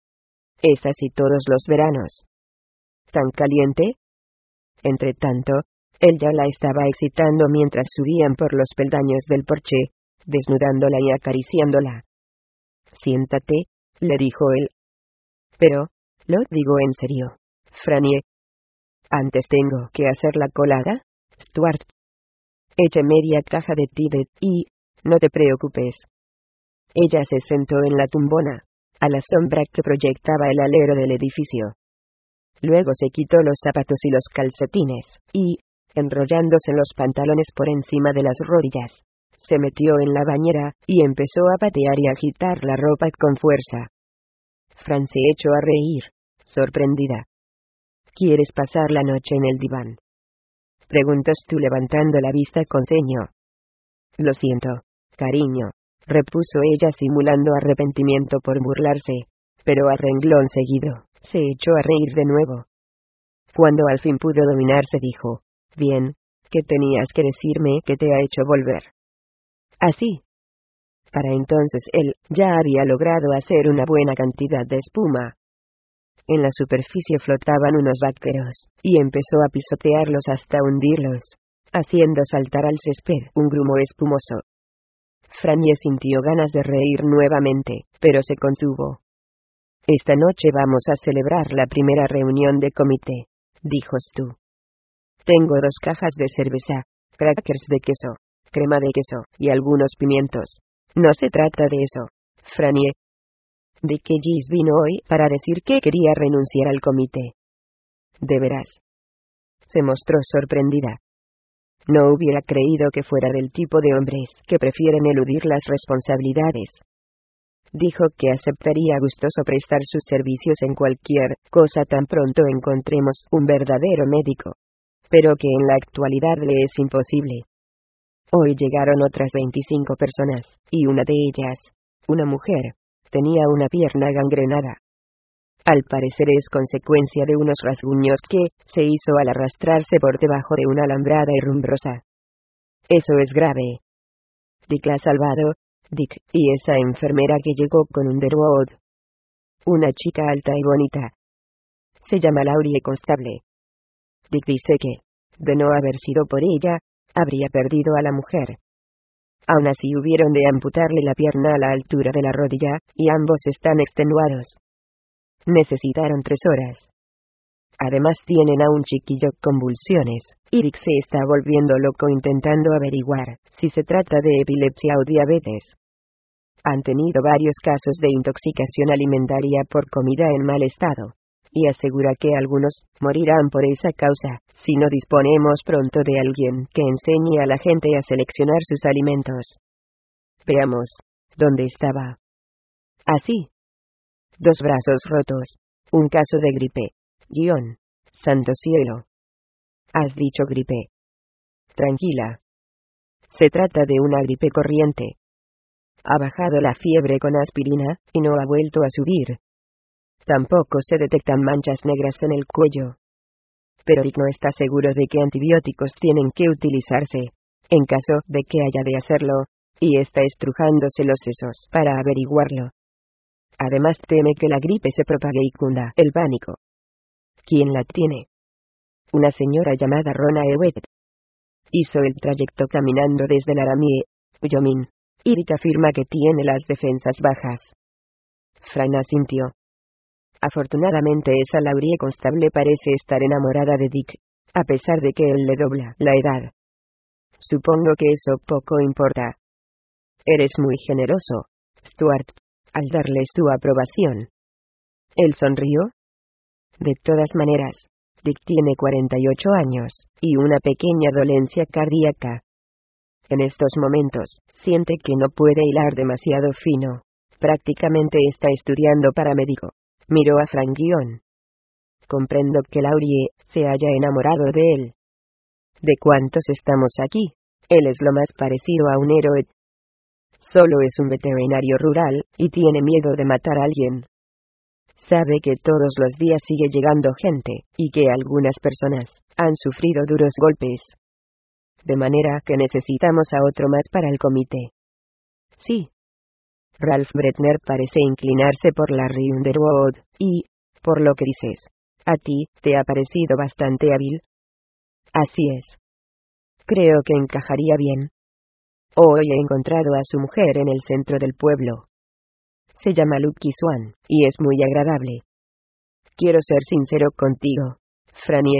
Es así todos los veranos. ¿Tan caliente? Entre tanto, él ya la estaba excitando mientras subían por los peldaños del porche, desnudándola y acariciándola. Siéntate, le dijo él. Pero, lo digo en serio, Frannie. Antes tengo que hacer la colada, Stuart. Eche media caja de Tibet y, no te preocupes. Ella se sentó en la tumbona, a la sombra que proyectaba el alero del edificio. Luego se quitó los zapatos y los calcetines, y, enrollándose los pantalones por encima de las rodillas, se metió en la bañera, y empezó a patear y agitar la ropa con fuerza. Fran se echó a reír, sorprendida. ¿Quieres pasar la noche en el diván?, preguntó Stu levantando la vista con ceño. Lo siento, cariño, repuso ella simulando arrepentimiento por burlarse, pero a renglón seguido, se echó a reír de nuevo. Cuando al fin pudo dominarse dijo, bien, ¿qué tenías que decirme que te ha hecho volver? Así. Para entonces él ya había logrado hacer una buena cantidad de espuma. En la superficie flotaban unos vaqueros, y empezó a pisotearlos hasta hundirlos, haciendo saltar al césped un grumo espumoso. Frannie sintió ganas de reír nuevamente, pero se contuvo. Esta noche vamos a celebrar la primera reunión de comité, dijo Stu. Tengo dos cajas de cerveza, crackers de queso, crema de queso, y algunos pimientos. No se trata de eso, Frannie. De que Gis vino hoy para decir que quería renunciar al comité. ¿De veras? Se mostró sorprendida. No hubiera creído que fuera del tipo de hombres que prefieren eludir las responsabilidades. Dijo que aceptaría gustoso prestar sus servicios en cualquier cosa tan pronto encontremos un verdadero médico. Pero que en la actualidad le es imposible. Hoy llegaron otras veinticinco personas, y una de ellas, una mujer, tenía una pierna gangrenada. Al parecer es consecuencia de unos rasguños que se hizo al arrastrarse por debajo de una alambrada herrumbrosa. Eso es grave. Dick la ha salvado, Dick, y esa enfermera que llegó con Underwood. Una chica alta y bonita. Se llama Laurie Constable. Dick dice que, de no haber sido por ella, habría perdido a la mujer. Aún así hubieron de amputarle la pierna a la altura de la rodilla, y ambos están extenuados. Necesitaron tres horas. Además tienen a un chiquillo con convulsiones, y Dick se está volviendo loco intentando averiguar si se trata de epilepsia o diabetes. Han tenido varios casos de intoxicación alimentaria por comida en mal estado, y asegura que algunos morirán por esa causa, si no disponemos pronto de alguien que enseñe a la gente a seleccionar sus alimentos. Veamos, ¿dónde estaba? Así. Dos brazos rotos. Un caso de gripe. Guión. Santo cielo. Has dicho gripe. Tranquila. Se trata de una gripe corriente. Ha bajado la fiebre con aspirina, y no ha vuelto a subir. Tampoco se detectan manchas negras en el cuello. Pero Dick no está seguro de qué antibióticos tienen que utilizarse, en caso de que haya de hacerlo, y está estrujándose los sesos para averiguarlo. Además teme que la gripe se propague y cunda el pánico. ¿Quién la tiene? Una señora llamada Rona Ewet. Hizo el trayecto caminando desde Laramie, Wyoming, y Dick afirma que tiene las defensas bajas. Fran asintió. Afortunadamente esa Laurie Constable parece estar enamorada de Dick, a pesar de que él le dobla la edad. Supongo que eso poco importa. Eres muy generoso, Stuart, al darles tu aprobación. Él sonrió. De todas maneras, Dick tiene cuarenta y ocho años, y una pequeña dolencia cardíaca. En estos momentos, siente que no puede hilar demasiado fino. Prácticamente está estudiando para médico. Miró a Frank Guion. Comprendo que Laurie se haya enamorado de él. ¿De cuántos estamos aquí? Él es lo más parecido a un héroe. Solo es un veterinario rural, y tiene miedo de matar a alguien. Sabe que todos los días sigue llegando gente, y que algunas personas han sufrido duros golpes. De manera que necesitamos a otro más para el comité. Sí. Ralph Bretner parece inclinarse por Larry Underwood, y, por lo que dices, a ti te ha parecido bastante hábil. Así es. Creo que encajaría bien. Hoy he encontrado a su mujer en el centro del pueblo. Se llama Lucky Swan, y es muy agradable. Quiero ser sincero contigo, Frannie.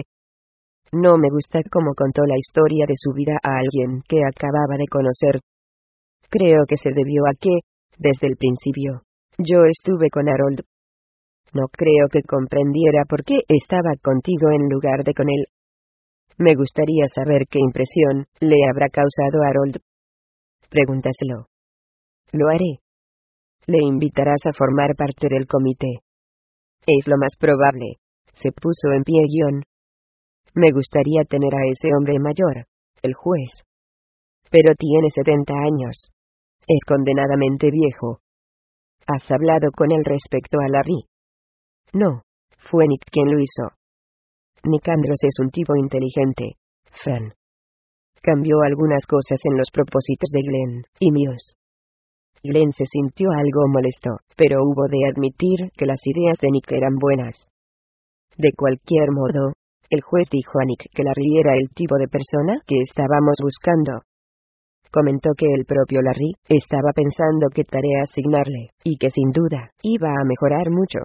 No me gusta cómo contó la historia de su vida a alguien que acababa de conocer. Creo que se debió a que, desde el principio, yo estuve con Harold. No creo que comprendiera por qué estaba contigo en lugar de con él. Me gustaría saber qué impresión le habrá causado a Harold. Pregúntaselo. Lo haré. Le invitarás a formar parte del comité. Es lo más probable. Se puso en pie Guion. Me gustaría tener a ese hombre mayor, el juez. Pero tiene setenta años. Es condenadamente viejo. ¿Has hablado con él respecto a Larry? No, fue Nick quien lo hizo. Nick Andros es un tipo inteligente, Fran. Cambió algunas cosas en los propósitos de Glenn y míos. Glenn se sintió algo molesto, pero hubo de admitir que las ideas de Nick eran buenas. De cualquier modo, el juez dijo a Nick que Larry era el tipo de persona que estábamos buscando. Comentó que el propio Larry estaba pensando qué tarea asignarle, y que sin duda iba a mejorar mucho.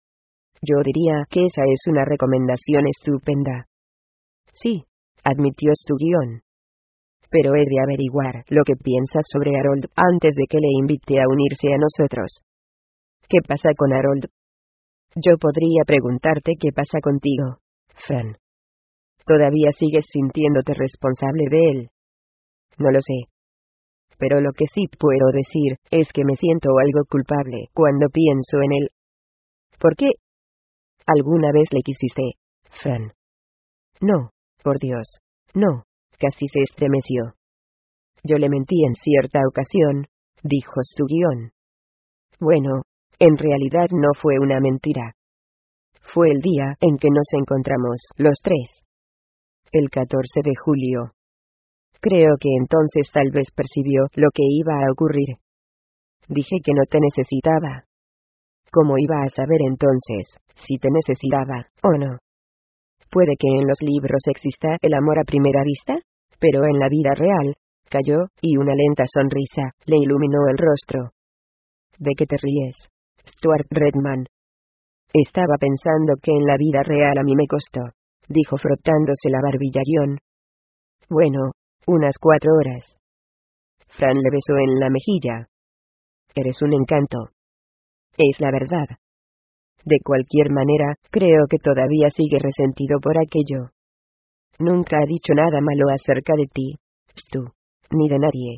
Yo diría que esa es una recomendación estupenda. Sí, admitió Stu Guion. Pero he de averiguar lo que piensas sobre Harold antes de que le invite a unirse a nosotros. ¿Qué pasa con Harold? Yo podría preguntarte qué pasa contigo, Fran. ¿Todavía sigues sintiéndote responsable de él? No lo sé. Pero lo que sí puedo decir es que me siento algo culpable cuando pienso en él. ¿Por qué? ¿Alguna vez le quisiste, Fran? No, por Dios, no. Casi se estremeció. Yo le mentí en cierta ocasión, dijo Stu Guion. Bueno, en realidad no fue una mentira. Fue el día en que nos encontramos, los tres. El catorce de julio. Creo que entonces tal vez percibió lo que iba a ocurrir. Dije que no te necesitaba. ¿Cómo iba a saber entonces si te necesitaba o no? Puede que en los libros exista el amor a primera vista, pero en la vida real, calló, y una lenta sonrisa le iluminó el rostro. ¿De qué te ríes, Stuart Redman? Estaba pensando que en la vida real a mí me costó, dijo frotándose la barbilla Guion. Bueno, unas cuatro horas. Fran le besó en la mejilla. Eres un encanto. Es la verdad. De cualquier manera, creo que todavía sigue resentido por aquello. Nunca ha dicho nada malo acerca de ti, Stu, ni de nadie.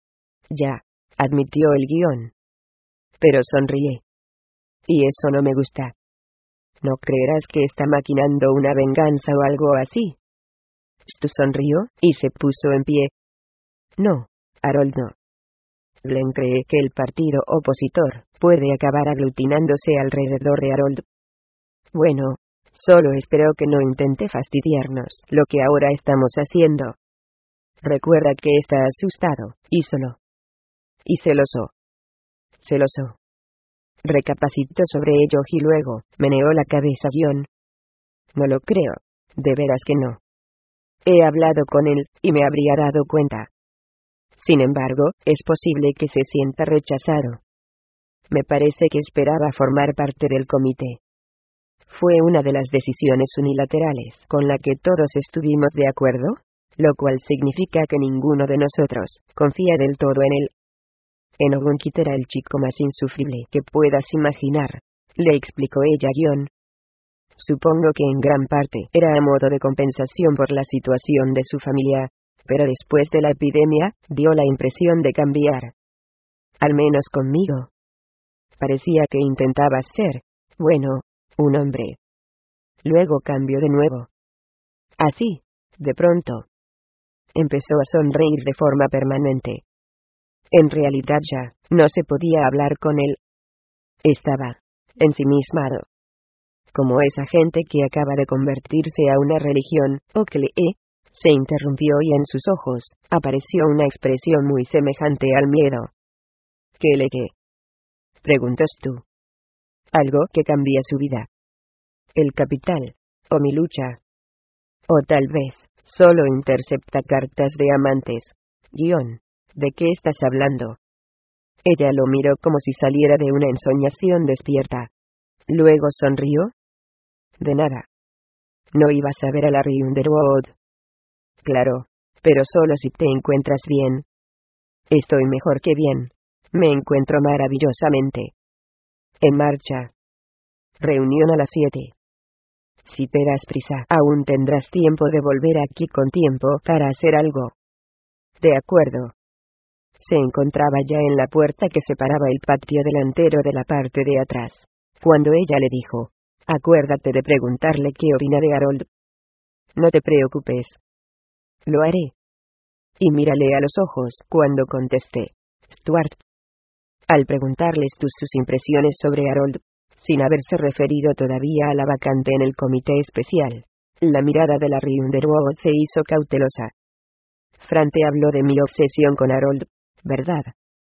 Ya, admitió el Guion. Pero sonríe. Y eso no me gusta. ¿No creerás que está maquinando una venganza o algo así? Stu sonrió, y se puso en pie. No, Harold no. Glenn cree que el partido opositor puede acabar aglutinándose alrededor de Harold. Bueno, solo espero que no intente fastidiarnos lo que ahora estamos haciendo. Recuerda que está asustado, y solo. Y celoso. Celoso. Recapacitó sobre ello y luego meneó la cabeza Guion. No lo creo, de veras que no. He hablado con él, y me habría dado cuenta. Sin embargo, es posible que se sienta rechazado. Me parece que esperaba formar parte del comité. Fue una de las decisiones unilaterales con la que todos estuvimos de acuerdo, lo cual significa que ninguno de nosotros confía del todo en él. Enogonkit era el chico más insufrible que puedas imaginar, le explicó ella a Gion. Supongo que en gran parte era a modo de compensación por la situación de su familia, pero después de la epidemia, dio la impresión de cambiar. Al menos conmigo. Parecía que intentaba ser, bueno, un hombre. Luego cambió de nuevo. Así, de pronto. Empezó a sonreír de forma permanente. En realidad ya, no se podía hablar con él. Estaba ensimismado. Como esa gente que acaba de convertirse a una religión, o que lee, se interrumpió y en sus ojos, apareció una expresión muy semejante al miedo. ¿Qué le qué? Preguntas tú. Algo que cambia su vida. El capital, o mi lucha. O tal vez, solo intercepta cartas de amantes. Guión, ¿de qué estás hablando? Ella lo miró como si saliera de una ensoñación despierta. Luego sonrió. De nada. No ibas a ver a Larry Underwood. Claro, pero solo si te encuentras bien. Estoy mejor que bien. Me encuentro maravillosamente. En marcha. Reunión a las siete. Si te das prisa, aún tendrás tiempo de volver aquí con tiempo para hacer algo. De acuerdo. Se encontraba ya en la puerta que separaba el patio delantero de la parte de atrás, cuando ella le dijo: acuérdate de preguntarle qué opina de Harold. No te preocupes. Lo haré. Y mírale a los ojos cuando contesté. Stuart. Al preguntarles tus sus impresiones sobre Harold, sin haberse referido todavía a la vacante en el comité especial, la mirada de Larry Underwood se hizo cautelosa. Fran te habló de mi obsesión con Harold, ¿verdad?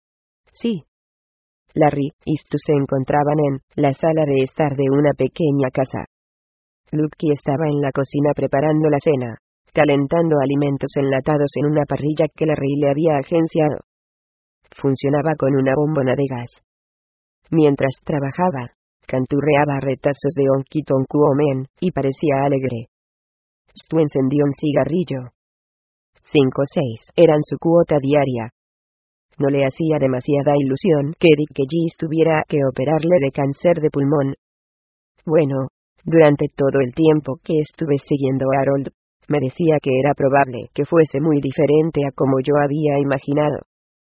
Sí. Larry y Stu se encontraban en la sala de estar de una pequeña casa. Lucky estaba en la cocina preparando la cena, calentando alimentos enlatados en una parrilla que Larry le había agenciado. Funcionaba con una bombona de gas. Mientras trabajaba, canturreaba retazos de Honky Tonk Woman y parecía alegre. Stu encendió un cigarrillo. Cinco o seis eran su cuota diaria. No le hacía demasiada ilusión que Dick Gis tuviera que operarle de cáncer de pulmón. Bueno, durante todo el tiempo que estuve siguiendo a Harold, me decía que era probable que fuese muy diferente a como yo había imaginado.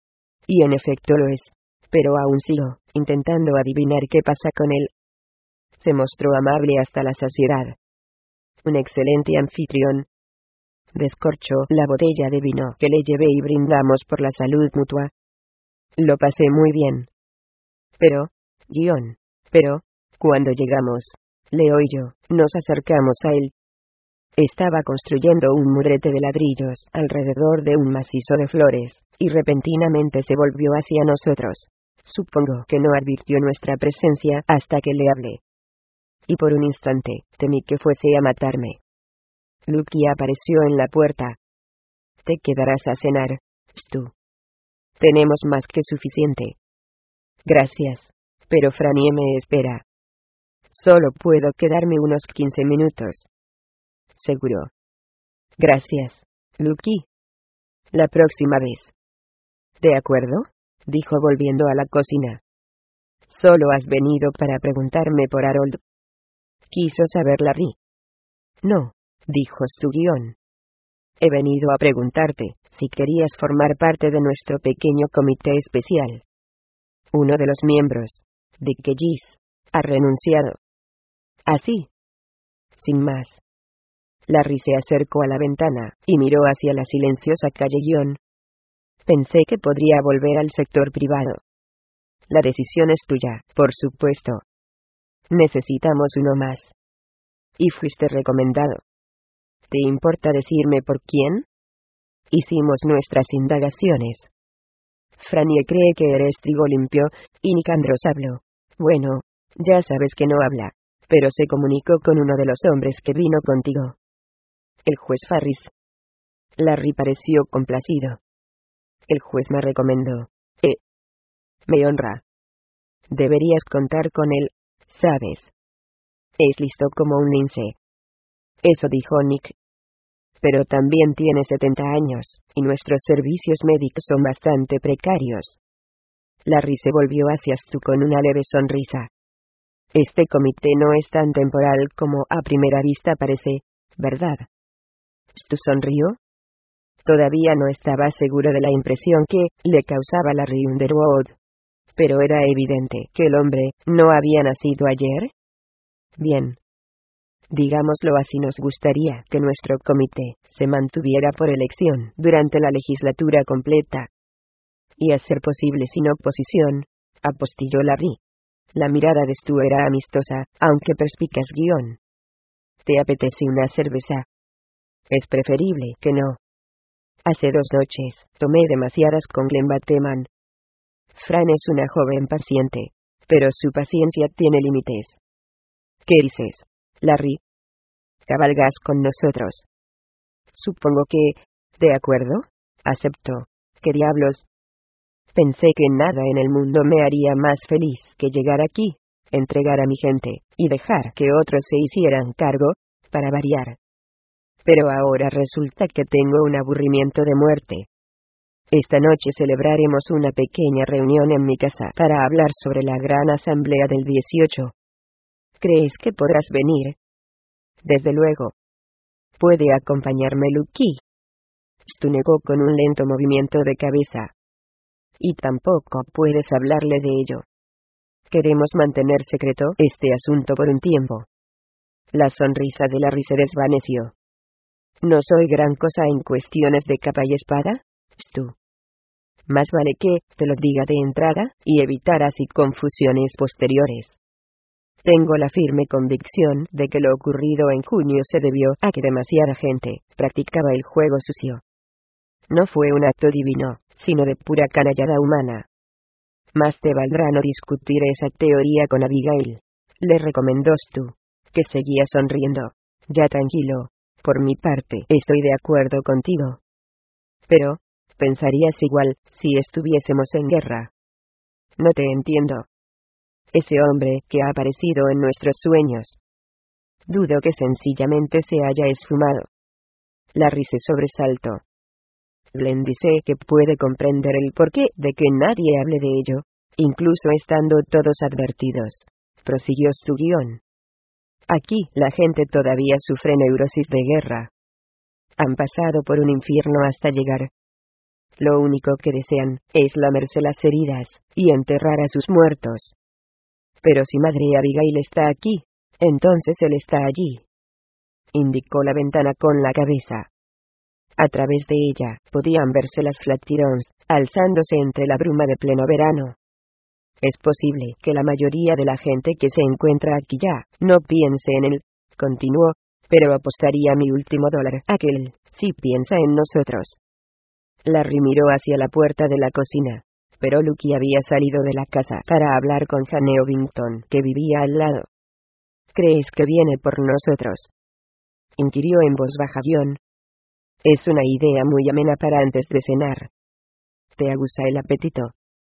Y en efecto lo es, pero aún sigo intentando adivinar qué pasa con él. Se mostró amable hasta la saciedad. Un excelente anfitrión. Descorchó la botella de vino que le llevé y brindamos por la salud mutua. Lo pasé muy bien. Pero, guión, pero, cuando llegamos, Leo y yo, nos acercamos a él. Estaba construyendo un murete de ladrillos alrededor de un macizo de flores, y repentinamente se volvió hacia nosotros. Supongo que no advirtió nuestra presencia hasta que le hablé. Y por un instante, temí que fuese a matarme. Lucky apareció en la puerta. Te quedarás a cenar, Stu. Tenemos más que suficiente. Gracias, pero Frannie me espera. Solo puedo quedarme unos quince minutos. Seguro. Gracias, Lucky. La próxima vez. ¿De acuerdo?, dijo volviendo a la cocina. Solo has venido para preguntarme por Harold. Quiso saber Larry. No, dijo su guión. He venido a preguntarte si querías formar parte de nuestro pequeño comité especial. Uno de los miembros, Dick Gis, ha renunciado. Así. Sin más. Larry se acercó a la ventana y miró hacia la silenciosa calle Guión. Pensé que podría volver al sector privado. La decisión es tuya, por supuesto. Necesitamos uno más. Y fuiste recomendado. ¿Te importa decirme por quién? Hicimos nuestras indagaciones. Frannie cree que eres trigo limpio, y Nicandros habló. Bueno, ya sabes que no habla, pero se comunicó con uno de los hombres que vino contigo. El juez Farris. Larry pareció complacido. El juez me recomendó. Eh. Me honra. Deberías contar con él, ¿sabes? Es listo como un lince. Eso dijo Nick. Pero también tiene setenta años, y nuestros servicios médicos son bastante precarios. Larry se volvió hacia Stu con una leve sonrisa. Este comité no es tan temporal como a primera vista parece, ¿verdad? Stu sonrió. Todavía no estaba seguro de la impresión que le causaba Larry Underwood. Pero era evidente que el hombre no había nacido ayer. Bien. Digámoslo así, nos gustaría que nuestro comité se mantuviera por elección durante la legislatura completa. Y a ser posible sin oposición, apostilló Larry. La mirada de Stu era amistosa, aunque perspicaz. Guión. ¿Te apetece una cerveza? Es preferible que no. Hace dos noches, tomé demasiadas con Glenn Bateman. Fran es una joven paciente, pero su paciencia tiene límites. ¿Qué dices, Larry? ¿Cabalgas con nosotros? Supongo que, de acuerdo, aceptó. ¿Qué diablos? Pensé que nada en el mundo me haría más feliz que llegar aquí, entregar a mi gente, y dejar que otros se hicieran cargo, para variar. Pero ahora resulta que tengo un aburrimiento de muerte. Esta noche celebraremos una pequeña reunión en mi casa para hablar sobre la gran asamblea del dieciocho. ¿Crees que podrás venir? Desde luego. ¿Puede acompañarme Lucky? Stu negó con un lento movimiento de cabeza. Y tampoco puedes hablarle de ello. Queremos mantener secreto este asunto por un tiempo. La sonrisa de Larry se desvaneció. ¿No soy gran cosa en cuestiones de capa y espada, Stu? Más vale que te lo diga de entrada, y evitar así confusiones posteriores. Tengo la firme convicción de que lo ocurrido en junio se debió a que demasiada gente practicaba el juego sucio. No fue un acto divino, sino de pura canallada humana. Más te valdrá no discutir esa teoría con Abigail, le recomendó Stu, que seguía sonriendo. Ya tranquilo, por mi parte estoy de acuerdo contigo. Pero, pensarías igual, si estuviésemos en guerra. No te entiendo. Ese hombre que ha aparecido en nuestros sueños. Dudo que sencillamente se haya esfumado. Larry se sobresaltó. Glenn dice que puede comprender el porqué de que nadie hable de ello, incluso estando todos advertidos. Prosiguió su guión. Aquí la gente todavía sufre neurosis de guerra. Han pasado por un infierno hasta llegar. Lo único que desean es lamerse las heridas y enterrar a sus muertos. Pero si Madre Abigail está aquí, entonces él está allí. Indicó la ventana con la cabeza. A través de ella, podían verse las Flatiron, alzándose entre la bruma de pleno verano. Es posible que la mayoría de la gente que se encuentra aquí ya, no piense en él, continuó, pero apostaría mi último dólar a que él, sí piensa en nosotros. Larry miró hacia la puerta de la cocina, pero Lucky había salido de la casa para hablar con Jane Ovington, que vivía al lado. ¿Crees que viene por nosotros?, inquirió en voz baja John. Es una idea muy amena para antes de cenar. ¿Te aguza el apetito?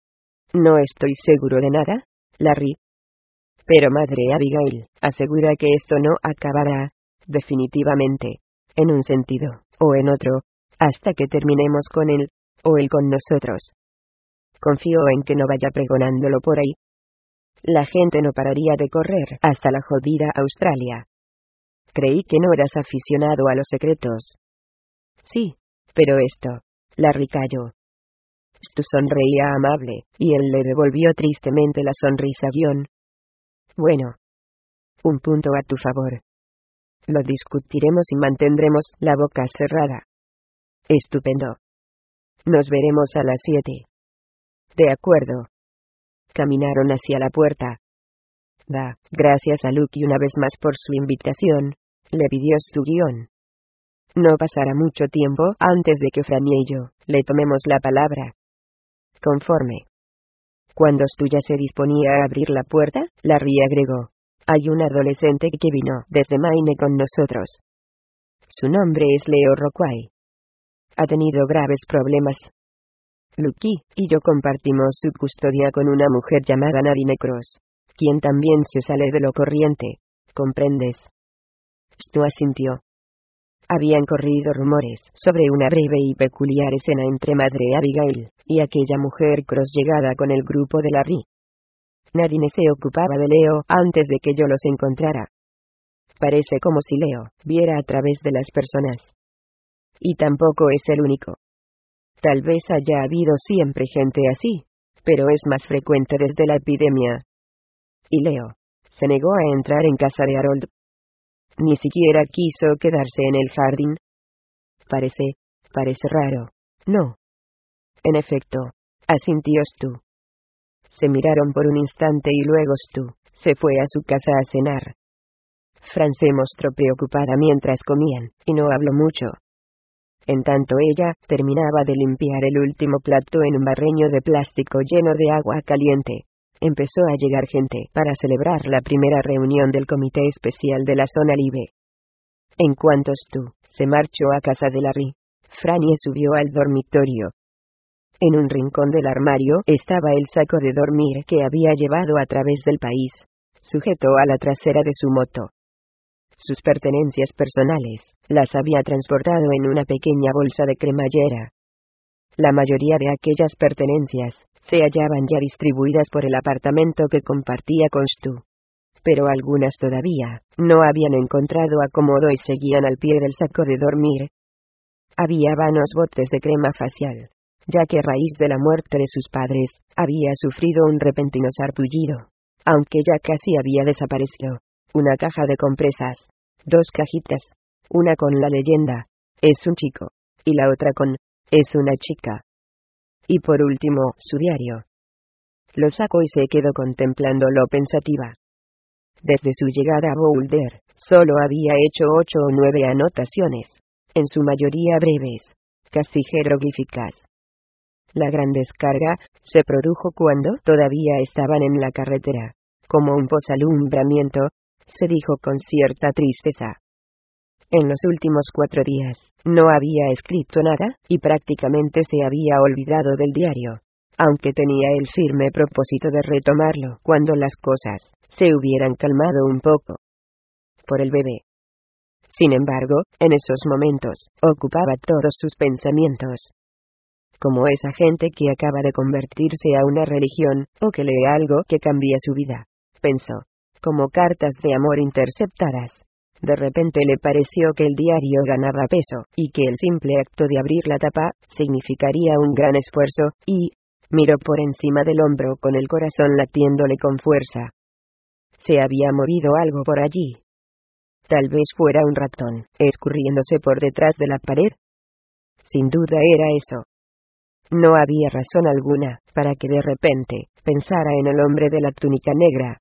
No estoy seguro de nada, Larry. Pero Madre Abigail asegura que esto no acabará, definitivamente, en un sentido, o en otro, hasta que terminemos con él, o él con nosotros. Confío en que no vaya pregonándolo por ahí. La gente no pararía de correr hasta la jodida Australia. Creí que no eras aficionado a los secretos. Sí, pero esto, Larry calló. Stu sonreía amable, y él le devolvió tristemente la sonrisa. Guión. Bueno. Un punto a tu favor. Lo discutiremos y mantendremos la boca cerrada. Estupendo. Nos veremos a las siete. De acuerdo. Caminaron hacia la puerta. Da, gracias a Lucky una vez más por su invitación, le pidió su guión. No pasará mucho tiempo antes de que Fran y yo le tomemos la palabra. Conforme. Cuando Stu ya se disponía a abrir la puerta, Larry agregó: hay un adolescente que vino desde Maine con nosotros. Su nombre es Leo Rockway. Ha tenido graves problemas. Lucky y yo compartimos su custodia con una mujer llamada Nadine Cross, quien también se sale de lo corriente, ¿comprendes? Stu asintió. Habían corrido rumores sobre una breve y peculiar escena entre Madre Abigail y aquella mujer cross llegada con el grupo de Larry. Nadie se ocupaba de Leo antes de que yo los encontrara. Parece como si Leo viera a través de las personas. Y tampoco es el único. Tal vez haya habido siempre gente así, pero es más frecuente desde la epidemia. Y Leo se negó a entrar en casa de Harold. Ni siquiera quiso quedarse en el jardín. Parece, parece raro, ¿no? En efecto, asintió Stu. Se miraron por un instante y luego Stu se fue a su casa a cenar. Fran se mostró preocupada mientras comían, y no habló mucho. En tanto ella terminaba de limpiar el último plato en un barreño de plástico lleno de agua caliente, empezó a llegar gente para celebrar la primera reunión del comité especial de la zona libre. En cuanto Stu se marchó a casa de Larry, Franny subió al dormitorio. En un rincón del armario estaba el saco de dormir que había llevado a través del país, sujeto a la trasera de su moto. Sus pertenencias personales las había transportado en una pequeña bolsa de cremallera. La mayoría de aquellas pertenencias se hallaban ya distribuidas por el apartamento que compartía con Stu. Pero algunas todavía no habían encontrado acomodo y seguían al pie del saco de dormir. Había vanos botes de crema facial, ya que a raíz de la muerte de sus padres, había sufrido un repentino sarpullido, aunque ya casi había desaparecido. Una caja de compresas, dos cajitas, una con la leyenda, es un chico, y la otra con, es una chica. Y por último, su diario. Lo sacó y se quedó contemplándolo pensativa. Desde su llegada a Boulder, solo había hecho ocho o nueve anotaciones, en su mayoría breves, casi jeroglíficas. La gran descarga se produjo cuando todavía estaban en la carretera, como un posalumbramiento, se dijo con cierta tristeza. En los últimos cuatro días, no había escrito nada, y prácticamente se había olvidado del diario, aunque tenía el firme propósito de retomarlo cuando las cosas se hubieran calmado un poco. Por el bebé. Sin embargo, en esos momentos, ocupaba todos sus pensamientos. Como esa gente que acaba de convertirse a una religión, o que lee algo que cambia su vida, pensó. Como cartas de amor interceptadas. De repente le pareció que el diario ganaba peso, y que el simple acto de abrir la tapa significaría un gran esfuerzo, y miró por encima del hombro con el corazón latiéndole con fuerza. Se había movido algo por allí. Tal vez fuera un ratón, escurriéndose por detrás de la pared. Sin duda era eso. No había razón alguna para que de repente pensara en el hombre de la túnica negra.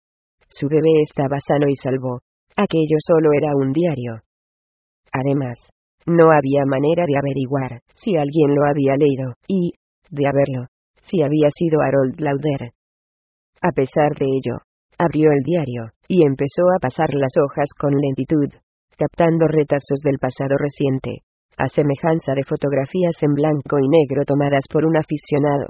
Su bebé estaba sano y salvo. Aquello solo era un diario. Además, no había manera de averiguar si alguien lo había leído, y, de haberlo, si había sido Harold Lauder. A pesar de ello, abrió el diario, y empezó a pasar las hojas con lentitud, captando retazos del pasado reciente, a semejanza de fotografías en blanco y negro tomadas por un aficionado.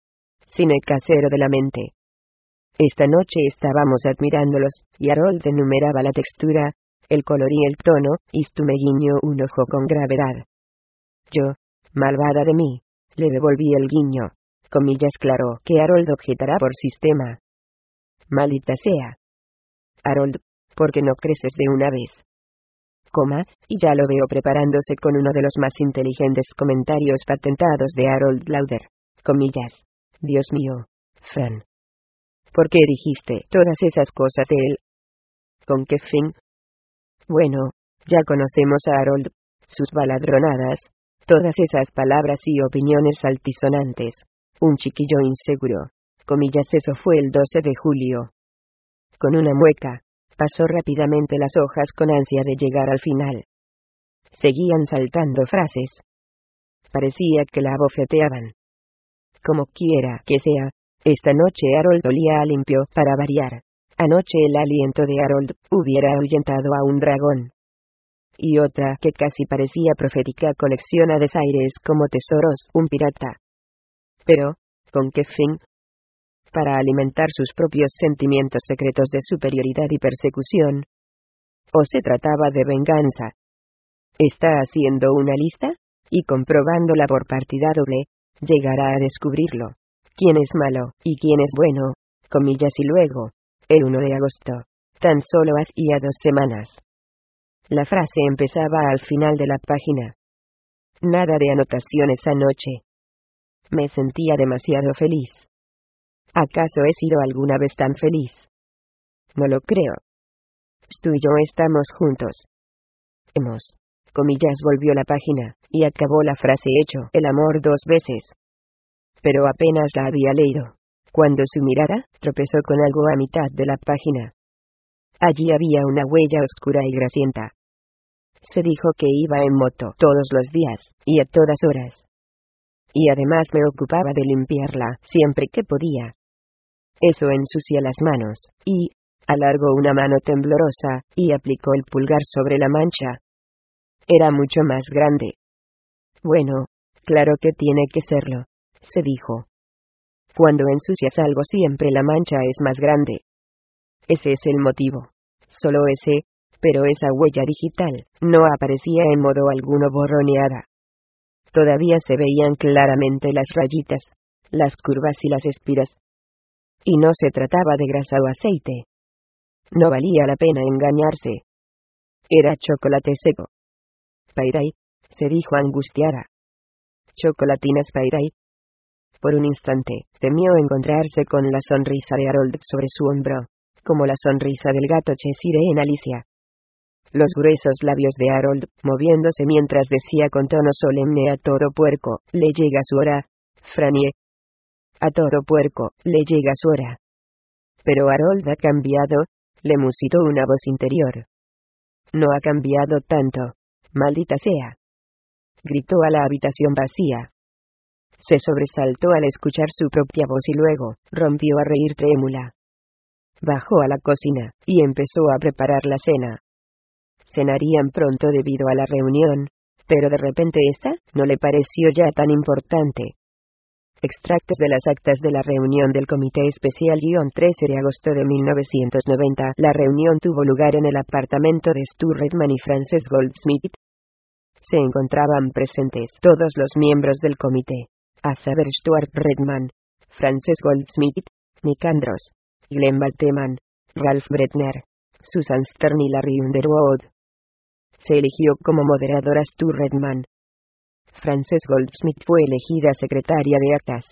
Cine casero de la mente. Esta noche estábamos admirándolos, y Harold enumeraba la textura, el color y el tono, y Stu me guiñó un ojo con gravedad. Yo, malvada de mí, le devolví el guiño. Comillas claro que Harold objetará por sistema. Maldita sea. Harold, ¿por qué no creces de una vez? Coma, y ya lo veo preparándose con uno de los más inteligentes comentarios patentados de Harold Lauder. Comillas. Dios mío, Fran. ¿Por qué dijiste todas esas cosas de él? ¿Con qué fin? Bueno, ya conocemos a Harold, sus baladronadas, todas esas palabras y opiniones altisonantes. Un chiquillo inseguro. Comillas, eso fue el doce de julio. Con una mueca, pasó rápidamente las hojas con ansia de llegar al final. Seguían saltando frases. Parecía que la abofeteaban. Como quiera que sea, esta noche Harold olía a limpio, para variar. Anoche el aliento de Harold hubiera ahuyentado a un dragón. Y otra que casi parecía profética colecciona desaires como tesoros, un pirata. Pero, ¿con qué fin? Para alimentar sus propios sentimientos secretos de superioridad y persecución. ¿O se trataba de venganza? Está haciendo una lista, y comprobándola por partida doble, llegará a descubrirlo. Quién es malo, y quién es bueno, comillas y luego, el uno de agosto, tan solo hacía dos semanas. La frase empezaba al final de la página. Nada de anotaciones anoche. Me sentía demasiado feliz. ¿Acaso he sido alguna vez tan feliz? No lo creo. Tú y yo estamos juntos. Hemos. Comillas volvió la página, y acabó la frase hecho el amor dos veces. Pero apenas la había leído, cuando su mirada tropezó con algo a mitad de la página. Allí había una huella oscura y grasienta. Se dijo que iba en moto todos los días, y a todas horas. Y además me ocupaba de limpiarla siempre que podía. Eso ensucia las manos, y alargó una mano temblorosa, y aplicó el pulgar sobre la mancha. Era mucho más grande. Bueno, claro que tiene que serlo, se dijo. Cuando ensucias algo siempre la mancha es más grande. Ese es el motivo. Solo ese, pero esa huella digital no aparecía en modo alguno borroneada. Todavía se veían claramente las rayitas, las curvas y las espiras. Y no se trataba de grasa o aceite. No valía la pena engañarse. Era chocolate seco. Pairay, se dijo angustiada. Chocolatina Pairay. Por un instante, temió encontrarse con la sonrisa de Harold sobre su hombro, como la sonrisa del gato Cheshire en Alicia. Los gruesos labios de Harold, moviéndose mientras decía con tono solemne a todo puerco, le llega su hora, Frannie. A todo puerco, le llega su hora. Pero Harold ha cambiado, le musitó una voz interior. No ha cambiado tanto, maldita sea. Gritó a la habitación vacía. Se sobresaltó al escuchar su propia voz y luego, rompió a reír trémula. Bajó a la cocina, y empezó a preparar la cena. Cenarían pronto debido a la reunión, pero de repente esta no le pareció ya tan importante. Extractos de las actas de la reunión del Comité Especial trece de agosto de mil novecientos noventa. La reunión tuvo lugar en el apartamento de Stu Redman y Frances Goldsmith. Se encontraban presentes todos los miembros del comité, a saber Stuart Redman, Frances Goldsmith, Nick Andros, Glenn Balteman, Ralph Bretner, Susan Stern y Larry Underwood. Se eligió como moderadora Stu Redman. Frances Goldsmith fue elegida secretaria de actas.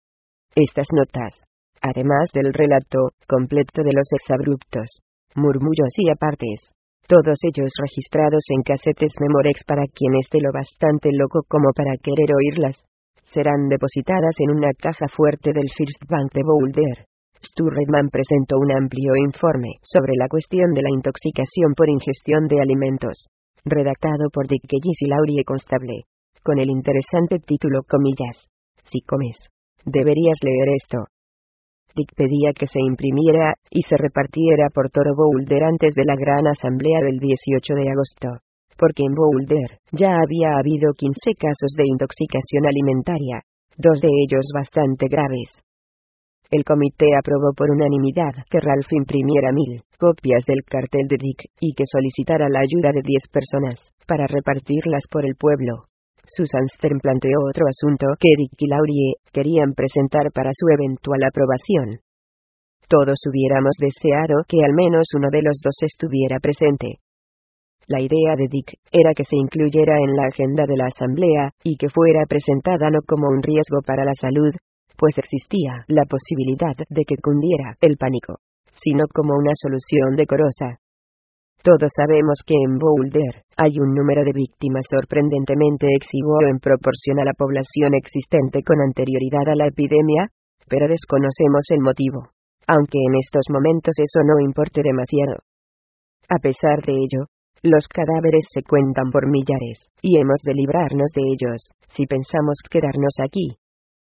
Estas notas, además del relato completo de los exabruptos, murmullos y apartes, todos ellos registrados en casetes Memorex para quien esté lo bastante loco como para querer oírlas, serán depositadas en una caja fuerte del First Bank de Boulder. Stu Redman presentó un amplio informe sobre la cuestión de la intoxicación por ingestión de alimentos, redactado por Dick Ellis y Laurie Constable, con el interesante título comillas, si comes, deberías leer esto. Dick pedía que se imprimiera y se repartiera por todo Boulder antes de la gran asamblea del dieciocho de agosto, porque en Boulder ya había habido quince casos de intoxicación alimentaria, dos de ellos bastante graves. El comité aprobó por unanimidad que Ralph imprimiera mil copias del cartel de Dick y que solicitara la ayuda de diez personas para repartirlas por el pueblo. Susan Stern planteó otro asunto que Dick y Laurie querían presentar para su eventual aprobación. Todos hubiéramos deseado que al menos uno de los dos estuviera presente. La idea de Dick era que se incluyera en la agenda de la asamblea y que fuera presentada no como un riesgo para la salud, pues existía la posibilidad de que cundiera el pánico, sino como una solución decorosa. Todos sabemos que en Boulder hay un número de víctimas sorprendentemente exiguo en proporción a la población existente con anterioridad a la epidemia, pero desconocemos el motivo, aunque en estos momentos eso no importe demasiado. A pesar de ello, los cadáveres se cuentan por millares, y hemos de librarnos de ellos, si pensamos quedarnos aquí.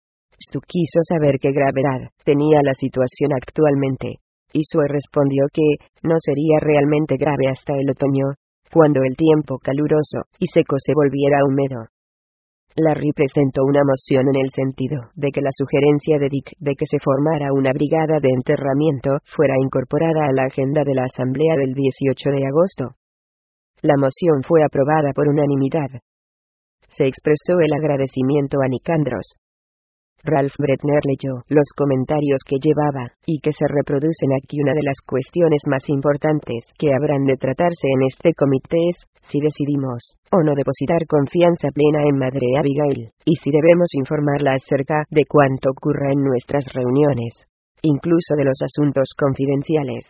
Stu quiso saber qué gravedad tenía la situación actualmente, y Sue respondió que no sería realmente grave hasta el otoño, cuando el tiempo caluroso y seco se volviera húmedo. Larry presentó una moción en el sentido de que la sugerencia de Dick de que se formara una brigada de enterramiento fuera incorporada a la agenda de la asamblea del dieciocho de agosto. La moción fue aprobada por unanimidad. Se expresó el agradecimiento a Nicandros. Ralph Bretner leyó los comentarios que llevaba, y que se reproducen aquí. Una de las cuestiones más importantes que habrán de tratarse en este comité es, si decidimos, o no depositar confianza plena en Madre Abigail, y si debemos informarla acerca de cuanto ocurra en nuestras reuniones, incluso de los asuntos confidenciales.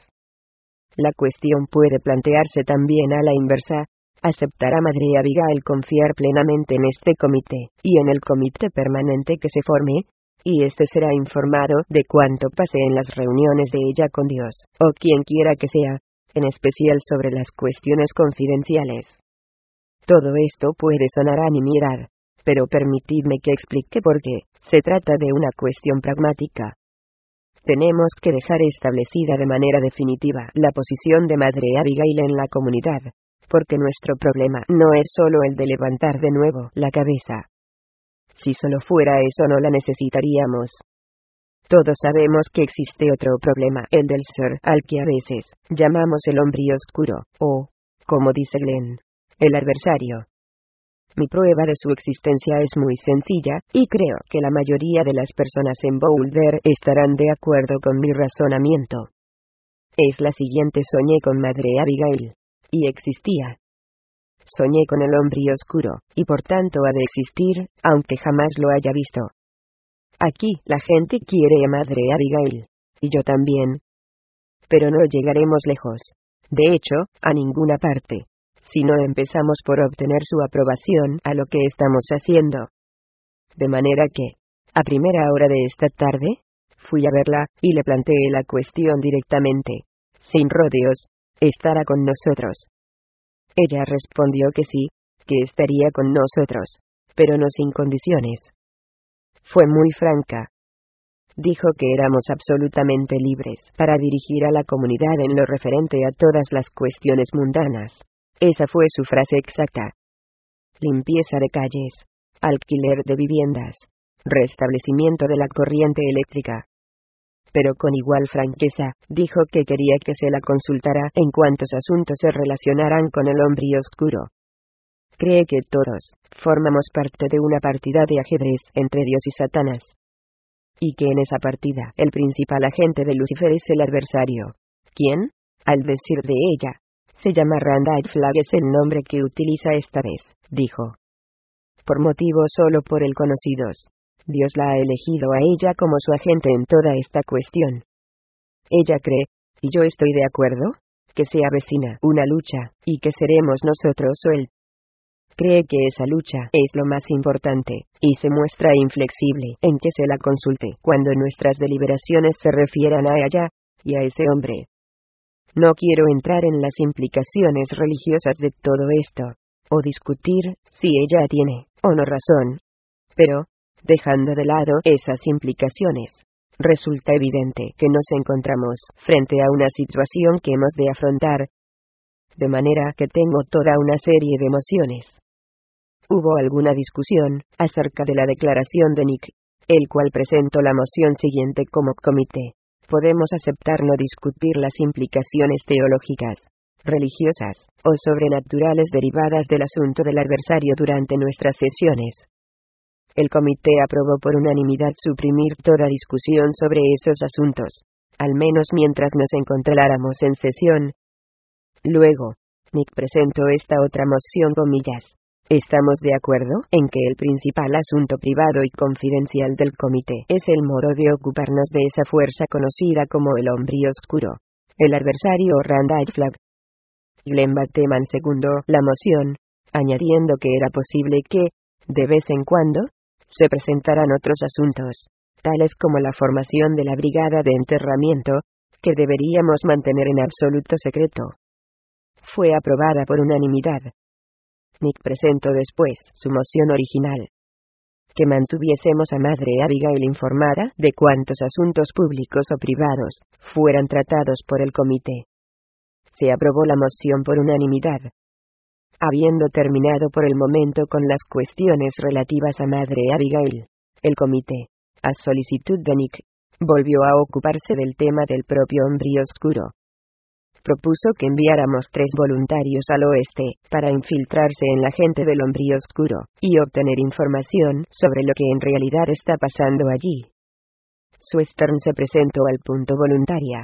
La cuestión puede plantearse también a la inversa. ¿Aceptará Madre Abigail confiar plenamente en este comité, y en el comité permanente que se forme? Y éste será informado de cuanto pase en las reuniones de ella con Dios, o quien quiera que sea, en especial sobre las cuestiones confidenciales. Todo esto puede sonar a nimiedad, pero permitidme que explique por qué. Se trata de una cuestión pragmática. Tenemos que dejar establecida de manera definitiva la posición de Madre Abigail en la comunidad, porque nuestro problema no es solo el de levantar de nuevo la cabeza. Si solo fuera eso no la necesitaríamos. Todos sabemos que existe otro problema, el del ser, al que a veces llamamos el hombre oscuro, o, como dice Glenn, el adversario. Mi prueba de su existencia es muy sencilla, y creo que la mayoría de las personas en Boulder estarán de acuerdo con mi razonamiento. Es la siguiente: soñé con Madre Abigail. Y existía. Soñé con el hombre oscuro, y por tanto ha de existir, aunque jamás lo haya visto. Aquí, la gente quiere a Madre Abigail. Y yo también. Pero no llegaremos lejos. De hecho, a ninguna parte. Si no empezamos por obtener su aprobación a lo que estamos haciendo. De manera que, a primera hora de esta tarde, fui a verla, y le planteé la cuestión directamente, sin rodeos. ¿Estará con nosotros? Ella respondió que sí, que estaría con nosotros, pero no sin condiciones. Fue muy franca. Dijo que éramos absolutamente libres para dirigir a la comunidad en lo referente a todas las cuestiones mundanas. Esa fue su frase exacta. Limpieza de calles, alquiler de viviendas, restablecimiento de la corriente eléctrica. Pero con igual franqueza, dijo que quería que se la consultara en cuantos asuntos se relacionaran con el hombre oscuro. Cree que todos formamos parte de una partida de ajedrez entre Dios y Satanás. Y que en esa partida el principal agente de Lucifer es el adversario. ¿Quién? Al decir de ella, se llama Randall Flagg, es el nombre que utiliza esta vez, dijo. Por motivos solo por él conocidos. Dios la ha elegido a ella como su agente en toda esta cuestión. Ella cree, y yo estoy de acuerdo, que se avecina una lucha, y que seremos nosotros o él. Cree que esa lucha es lo más importante, y se muestra inflexible en que se la consulte cuando nuestras deliberaciones se refieran a ella, y a ese hombre. No quiero entrar en las implicaciones religiosas de todo esto, o discutir si ella tiene o no razón. Pero, dejando de lado esas implicaciones, resulta evidente que nos encontramos frente a una situación que hemos de afrontar. De manera que tengo toda una serie de emociones. Hubo alguna discusión acerca de la declaración de Nick, el cual presentó la moción siguiente como comité. Podemos aceptar no discutir las implicaciones teológicas, religiosas, o sobrenaturales derivadas del asunto del adversario durante nuestras sesiones. El comité aprobó por unanimidad suprimir toda discusión sobre esos asuntos, al menos mientras nos encontráramos en sesión. Luego, Nick presentó esta otra moción, comillas. Estamos de acuerdo en que el principal asunto privado y confidencial del comité es el modo de ocuparnos de esa fuerza conocida como el hombre oscuro, el adversario Randall Flagg. Glenn Bateman secundó la moción, añadiendo que era posible que, de vez en cuando, se presentaran otros asuntos, tales como la formación de la brigada de enterramiento, que deberíamos mantener en absoluto secreto. Fue aprobada por unanimidad. Nick presentó después su moción original. Que mantuviésemos a Madre Abigail informada de cuantos asuntos públicos o privados fueran tratados por el comité. Se aprobó la moción por unanimidad. Habiendo terminado por el momento con las cuestiones relativas a Madre Abigail, el comité, a solicitud de Nick, volvió a ocuparse del tema del propio hombre oscuro. propuso que enviáramos tres voluntarios al oeste, para infiltrarse en la gente del Hombría Oscuro, y obtener información sobre lo que en realidad está pasando allí. Sue Stern se presentó al punto voluntaria.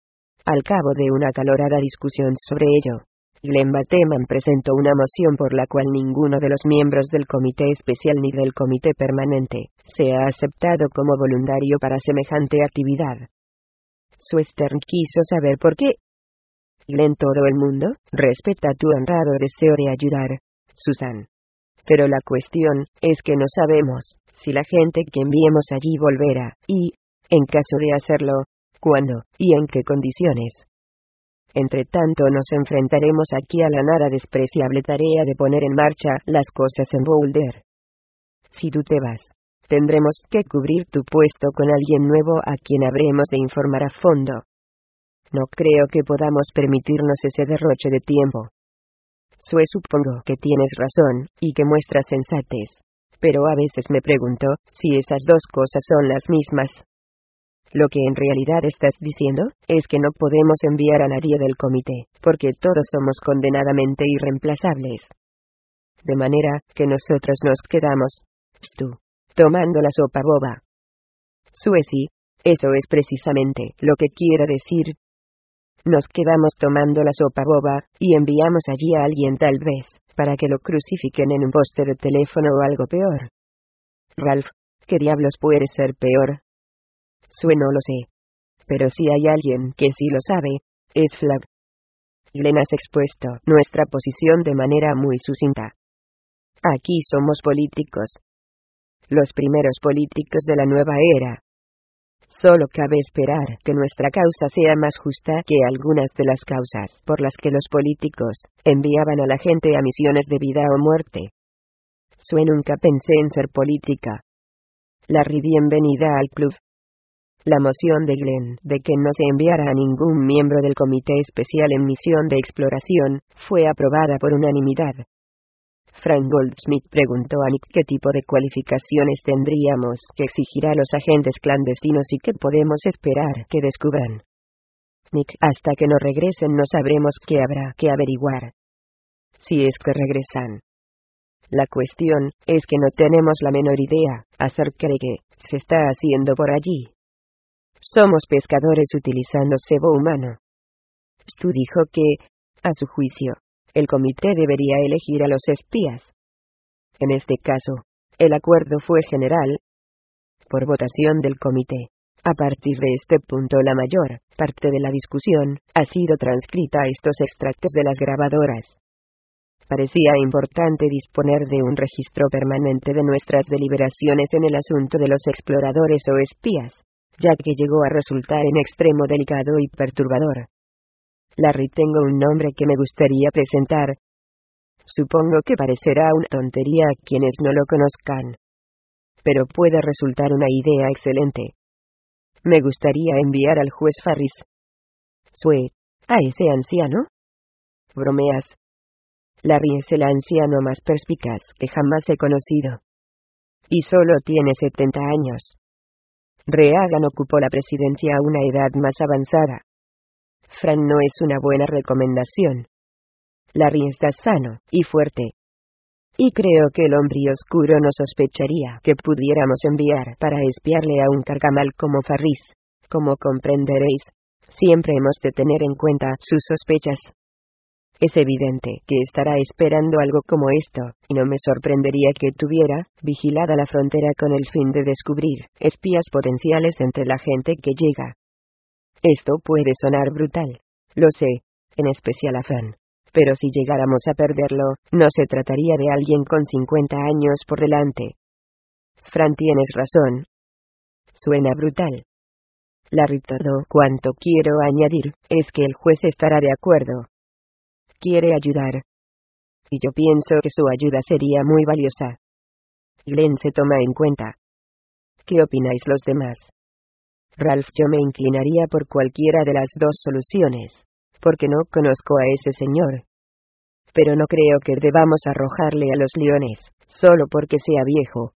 Al cabo de una acalorada discusión sobre ello, Glenn Bateman presentó una moción por la cual ninguno de los miembros del comité especial ni del comité permanente se ha aceptado como voluntario para semejante actividad. Sue Stern quiso saber por qué. Glenn, todo el mundo respeta tu honrado deseo de ayudar, Susan. Pero la cuestión es que no sabemos si la gente que enviemos allí volverá, y, en caso de hacerlo, cuándo y en qué condiciones. Entre tanto nos enfrentaremos aquí a la nada despreciable tarea de poner en marcha las cosas en Boulder. Si tú te vas, tendremos que cubrir tu puesto con alguien nuevo a quien habremos de informar a fondo. No creo que podamos permitirnos ese derroche de tiempo. Sue, supongo que tienes razón, y que muestras sensatez. Pero a veces me pregunto si esas dos cosas son las mismas. Lo que en realidad estás diciendo es que no podemos enviar a nadie del comité, porque todos somos condenadamente irreemplazables. De manera que nosotros nos quedamos, Stu, tomando la sopa boba. Sue, sí, eso es precisamente lo que quiero decir. Nos quedamos tomando la sopa boba, y enviamos allí a alguien tal vez, para que lo crucifiquen en un poste de teléfono o algo peor. Ralph, ¿qué diablos puede ser peor? Sue, no lo sé. Pero si hay alguien que sí lo sabe, es Flagg. Glenn, has expuesto nuestra posición de manera muy sucinta. Aquí somos políticos. Los primeros políticos de la nueva era. Solo cabe esperar que nuestra causa sea más justa que algunas de las causas por las que los políticos enviaban a la gente a misiones de vida o muerte. Sue, nunca pensé en ser política. Larry, bienvenida al club. La moción de Glenn de que no se enviara a ningún miembro del comité especial en misión de exploración fue aprobada por unanimidad. Frank Goldsmith preguntó a Nick qué tipo de cualificaciones tendríamos que exigir a los agentes clandestinos y qué podemos esperar que descubran. Nick, hasta que no regresen no sabremos qué habrá que averiguar. Si es que regresan. La cuestión es que no tenemos la menor idea acerca de qué se está haciendo por allí. Somos pescadores utilizando cebo humano. Stu dijo que, a su juicio, el comité debería elegir a los espías. En este caso, el acuerdo fue general, por votación del comité. A partir de este punto, la mayor parte de la discusión ha sido transcrita a estos extractos de las grabadoras. Parecía importante disponer de un registro permanente de nuestras deliberaciones en el asunto de los exploradores o espías, ya que llegó a resultar en extremo delicado y perturbador. Larry, tengo un nombre que me gustaría presentar. Supongo que parecerá una tontería a quienes no lo conozcan, pero puede resultar una idea excelente. Me gustaría enviar al juez Farris. Sue, ¿a ese anciano? Bromeas. Larry es el anciano más perspicaz que jamás he conocido. Y solo tiene setenta años. Reagan ocupó la presidencia a una edad más avanzada. Fran no es una buena recomendación. Larry está sano y fuerte. Y creo que el Hombría Oscuro no sospecharía que pudiéramos enviar para espiarle a un carcamal como Farris. Como comprenderéis, siempre hemos de tener en cuenta sus sospechas. Es evidente que estará esperando algo como esto, y no me sorprendería que tuviera vigilada la frontera con el fin de descubrir espías potenciales entre la gente que llega. Esto puede sonar brutal, lo sé, en especial a Fran. Pero si llegáramos a perderlo, no se trataría de alguien con cincuenta años por delante. Fran, tienes razón. Suena brutal. Larry, todo cuanto quiero añadir es que el juez estará de acuerdo. Quiere ayudar. Y yo pienso que su ayuda sería muy valiosa. Glenn se toma en cuenta. ¿Qué opináis los demás? Ralph, yo me inclinaría por cualquiera de las dos soluciones, porque no conozco a ese señor. Pero no creo que debamos arrojarle a los leones, solo porque sea viejo.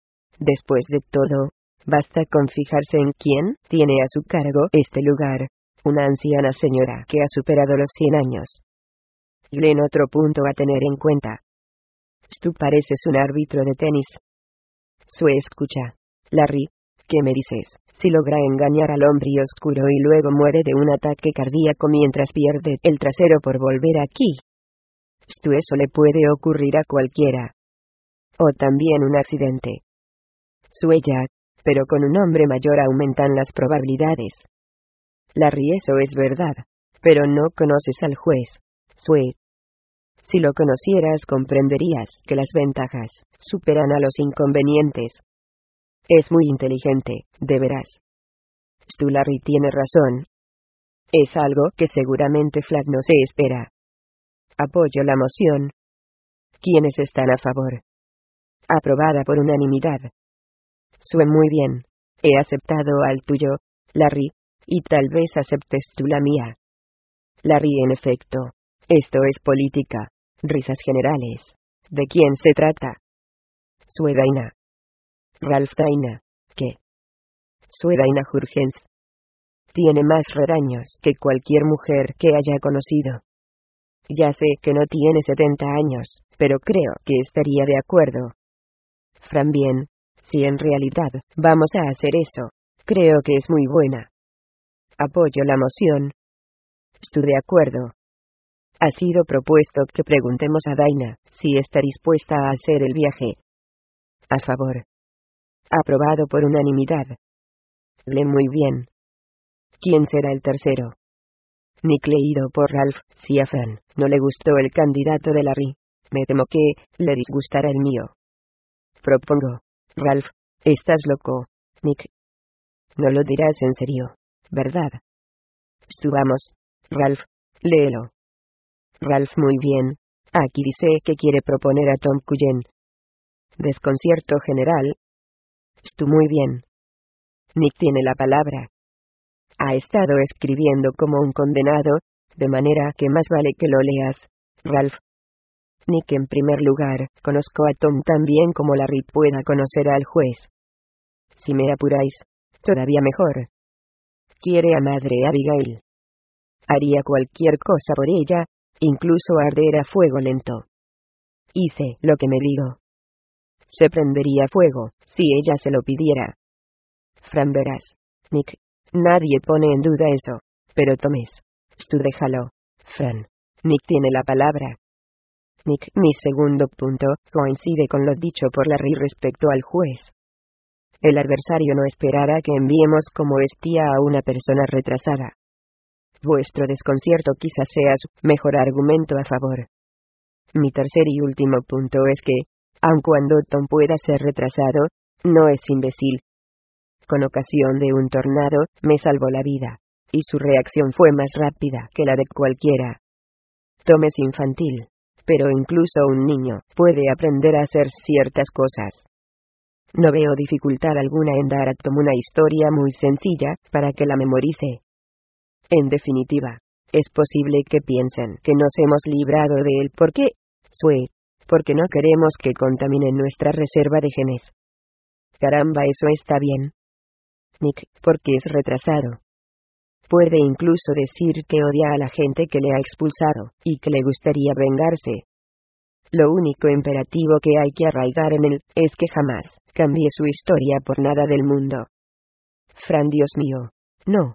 Después de todo, basta con fijarse en quién tiene a su cargo este lugar, Una anciana señora que ha superado los cien años. Glenn, otro punto a tener en cuenta. Tú pareces un árbitro de tenis. Sue, escucha. Larry, ¿qué me dices? Si logra engañar al hombre oscuro y luego muere de un ataque cardíaco mientras pierde el trasero por volver aquí. Tú, eso le puede ocurrir a cualquiera. O también un accidente. Sue, ya, pero con un hombre mayor aumentan las probabilidades. Larry, eso es verdad, pero no conoces al juez. Sue. Si lo conocieras comprenderías que las ventajas superan a los inconvenientes. Es muy inteligente, de veras. Tú, Larry, tiene razón. Es algo que seguramente Flag no se espera. Apoyo la moción. ¿Quiénes están a favor? Aprobada por unanimidad. Sue, muy bien. He aceptado al tuyo, Larry, y tal vez aceptes tú la mía. Larry, en efecto. Esto es política. Risas generales. ¿De quién se trata? Sue, Daina. Ralph, Daina. ¿Qué? Sue, Daina Jurgens. Tiene más redaños que cualquier mujer que haya conocido. Ya sé que no tiene setenta años, pero creo que estaría de acuerdo. Fran, bien. Si en realidad vamos a hacer eso, creo que es muy buena. Apoyo la moción. Estoy de acuerdo. Ha sido propuesto que preguntemos a Daina si está dispuesta a hacer el viaje. A favor. Aprobado por unanimidad. Le, muy bien. ¿Quién será el tercero? Nick, leído por Ralph. Si a Fran no le gustó el candidato de Larry, me temo que le disgustará el mío. Propongo. Ralph, estás loco, Nick. No lo dirás en serio, ¿verdad? Tú, vamos. Ralph, léelo. Ralph, muy bien. Aquí dice que quiere proponer a Tom Cullen. Desconcierto general. Tú, muy bien. Nick tiene la palabra. Ha estado escribiendo como un condenado, de manera que más vale que lo leas, Ralph. Nick, en primer lugar, conozco a Tom tan bien como Larry pueda conocer al juez. Si me apuráis, todavía mejor. Quiere a madre Abigail. Haría cualquier cosa por ella, incluso arder a fuego lento. Hice lo que me digo. Se prendería fuego, si ella se lo pidiera. Fran, verás. Nick, nadie pone en duda eso, pero tomes. Tú, déjalo. Fran. Nick tiene la palabra. Nick, mi segundo punto coincide con lo dicho por Larry respecto al juez. El adversario no esperará que enviemos como espía a una persona retrasada. Vuestro desconcierto quizás sea su mejor argumento a favor. Mi tercer y último punto es que, aun cuando Tom pueda ser retrasado, no es imbécil. Con ocasión de un tornado, me salvó la vida, y su reacción fue más rápida que la de cualquiera. Tom es infantil, pero incluso un niño puede aprender a hacer ciertas cosas. No veo dificultad alguna en dar a Tom una historia muy sencilla, para que la memorice. En definitiva, es posible que piensen que nos hemos librado de él. ¿Por qué? Sue, porque no queremos que contaminen nuestra reserva de genes. Caramba, eso está bien. Nick, porque es retrasado. Puede incluso decir que odia a la gente que le ha expulsado, y que le gustaría vengarse. Lo único imperativo que hay que arraigar en él, es que jamás cambie su historia por nada del mundo. Fran, Dios mío, no.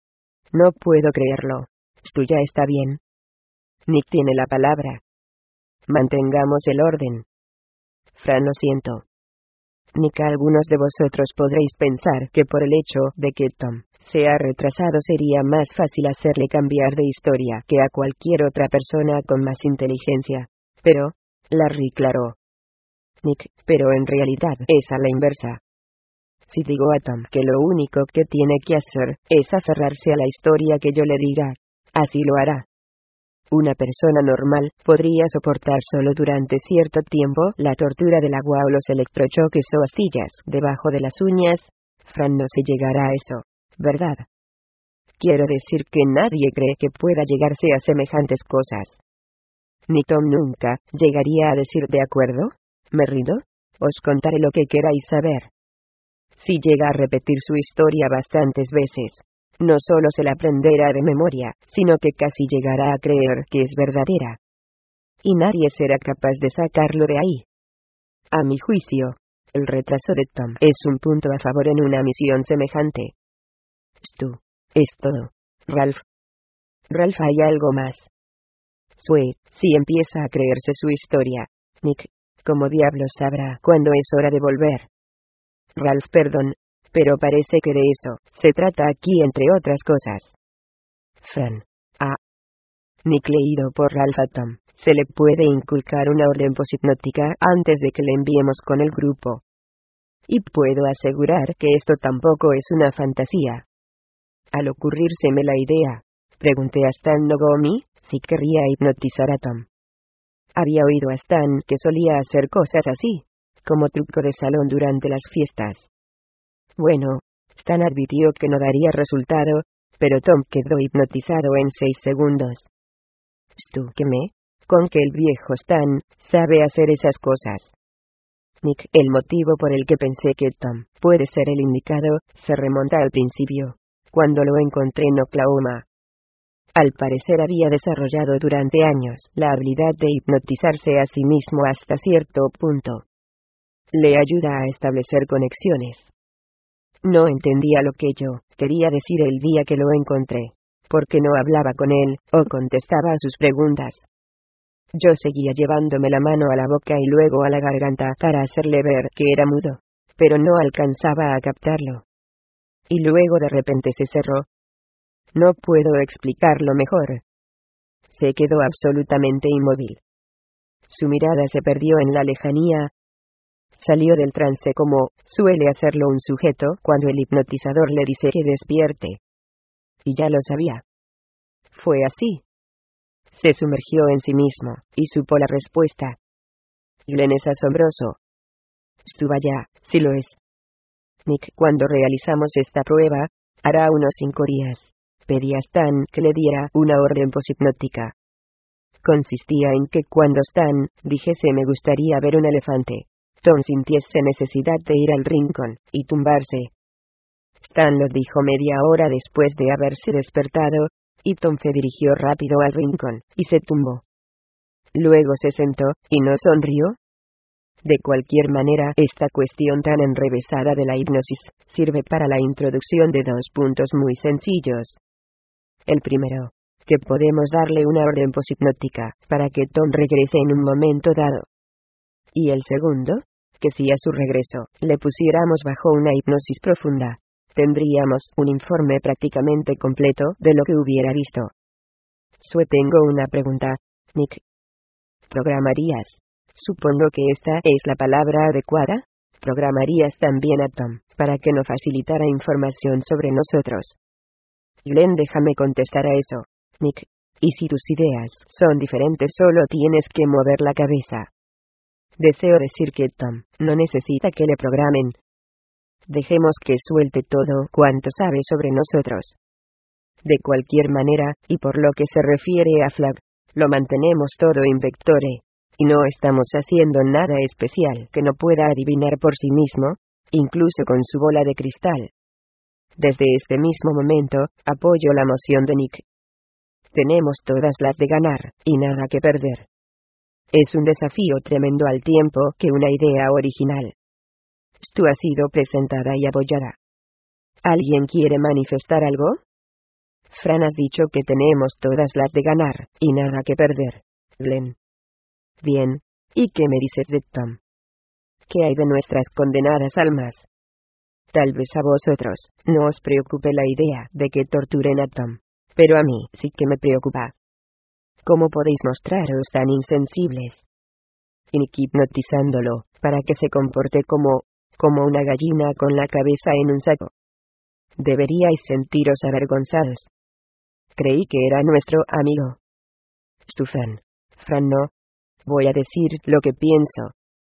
No puedo creerlo. Esto ya está bien. Nick tiene la palabra. Mantengamos el orden. Fran, lo siento. Nick, algunos de vosotros podréis pensar que por el hecho de que Tom se ha retrasado sería más fácil hacerle cambiar de historia que a cualquier otra persona con más inteligencia. Pero, Larry aclaró. Nick, pero en realidad es a la inversa. Si digo a Tom que lo único que tiene que hacer es aferrarse a la historia que yo le diga, así lo hará. Una persona normal podría soportar solo durante cierto tiempo la tortura del agua o los electrochoques o astillas debajo de las uñas. Fran, no se llegará a eso, ¿verdad? Quiero decir que nadie cree que pueda llegarse a semejantes cosas. Ni Tom nunca llegaría a decir ¿de acuerdo? ¿Me rindo? Os contaré lo que queráis saber. Si llega a repetir su historia bastantes veces, No solo se la aprenderá de memoria, sino que casi llegará a creer que es verdadera. Y nadie será capaz de sacarlo de ahí. A mi juicio, el retraso de Tom es un punto a favor en una misión semejante. Stu. Es todo. Ralph. Ralph, hay algo más. Sue, si empieza a creerse su historia, Nick, ¿cómo diablos sabrá cuándo es hora de volver? Ralph, perdón, pero parece que de eso se trata aquí, entre otras cosas. Fran. Ah. Nick, leído por Ralph a Tom, se le puede inculcar una orden poshipnótica antes de que le enviemos con el grupo. Y puedo asegurar que esto tampoco es una fantasía. Al ocurrírseme la idea, pregunté a Stan Nogomi si querría hipnotizar a Tom. Había oído a Stan que solía hacer cosas así, como truco de salón durante las fiestas. Bueno, Stan advirtió que no daría resultado, pero Tom quedó hipnotizado en seis segundos. ¿Tú qué me? Con que el viejo Stan sabe hacer esas cosas. Nick, el motivo por el que pensé que Tom puede ser el indicado se remonta al principio, cuando lo encontré en Oklahoma. Al parecer había desarrollado durante años la habilidad de hipnotizarse a sí mismo hasta cierto punto. Le ayuda a establecer conexiones. No entendía lo que yo quería decir el día que lo encontré, porque no hablaba con él o contestaba a sus preguntas. Yo seguía llevándome la mano a la boca y luego a la garganta para hacerle ver que era mudo, pero no alcanzaba a captarlo. Y luego de repente se cerró. No puedo explicarlo mejor. Se quedó absolutamente inmóvil. Su mirada se perdió en la lejanía. Salió del trance como suele hacerlo un sujeto cuando el hipnotizador le dice que despierte. Y ya lo sabía. Fue así. Se sumergió en sí mismo, y supo la respuesta. Glenn es asombroso. Stu, vaya, sí lo es. Nick, cuando realizamos esta prueba, hará unos cinco días, pedí a Stan que le diera una orden poshipnótica. Consistía en que cuando Stan dijese me gustaría ver un elefante, Tom sintiese necesidad de ir al rincón y tumbarse. Stan lo dijo media hora después de haberse despertado, y Tom se dirigió rápido al rincón y se tumbó. Luego se sentó, y no sonrió. De cualquier manera, esta cuestión tan enrevesada de la hipnosis sirve para la introducción de dos puntos muy sencillos. El primero, que podemos darle una orden poshipnótica para que Tom regrese en un momento dado. Y el segundo, que si a su regreso le pusiéramos bajo una hipnosis profunda, tendríamos un informe prácticamente completo de lo que hubiera visto. Sue, tengo una pregunta, Nick. ¿Programarías? Supongo que esta es la palabra adecuada. ¿Programarías también a Tom para que nos facilitara información sobre nosotros? Glenn, déjame contestar a eso, Nick. Y si tus ideas son diferentes, solo tienes que mover la cabeza. Deseo decir que Tom no necesita que le programen. Dejemos que suelte todo cuanto sabe sobre nosotros. De cualquier manera, y por lo que se refiere a Flag, lo mantenemos todo in pectore, y no estamos haciendo nada especial que no pueda adivinar por sí mismo, incluso con su bola de cristal. Desde este mismo momento, apoyo la moción de Nick. Tenemos todas las de ganar, y nada que perder. Es un desafío tremendo al tiempo que una idea original. Stu ha sido presentada y apoyada. ¿Alguien quiere manifestar algo? Fran, has dicho que tenemos todas las de ganar, y nada que perder, Glenn. Bien, ¿y qué me dices de Tom? ¿Qué hay de nuestras condenadas almas? Tal vez a vosotros no os preocupe la idea de que torturen a Tom, pero a mí sí que me preocupa. ¿Cómo podéis mostraros tan insensibles? Y hipnotizándolo, para que se comporte como, como una gallina con la cabeza en un saco. Deberíais sentiros avergonzados. Creí que era nuestro amigo. Stufan. Fran, no. Voy a decir lo que pienso.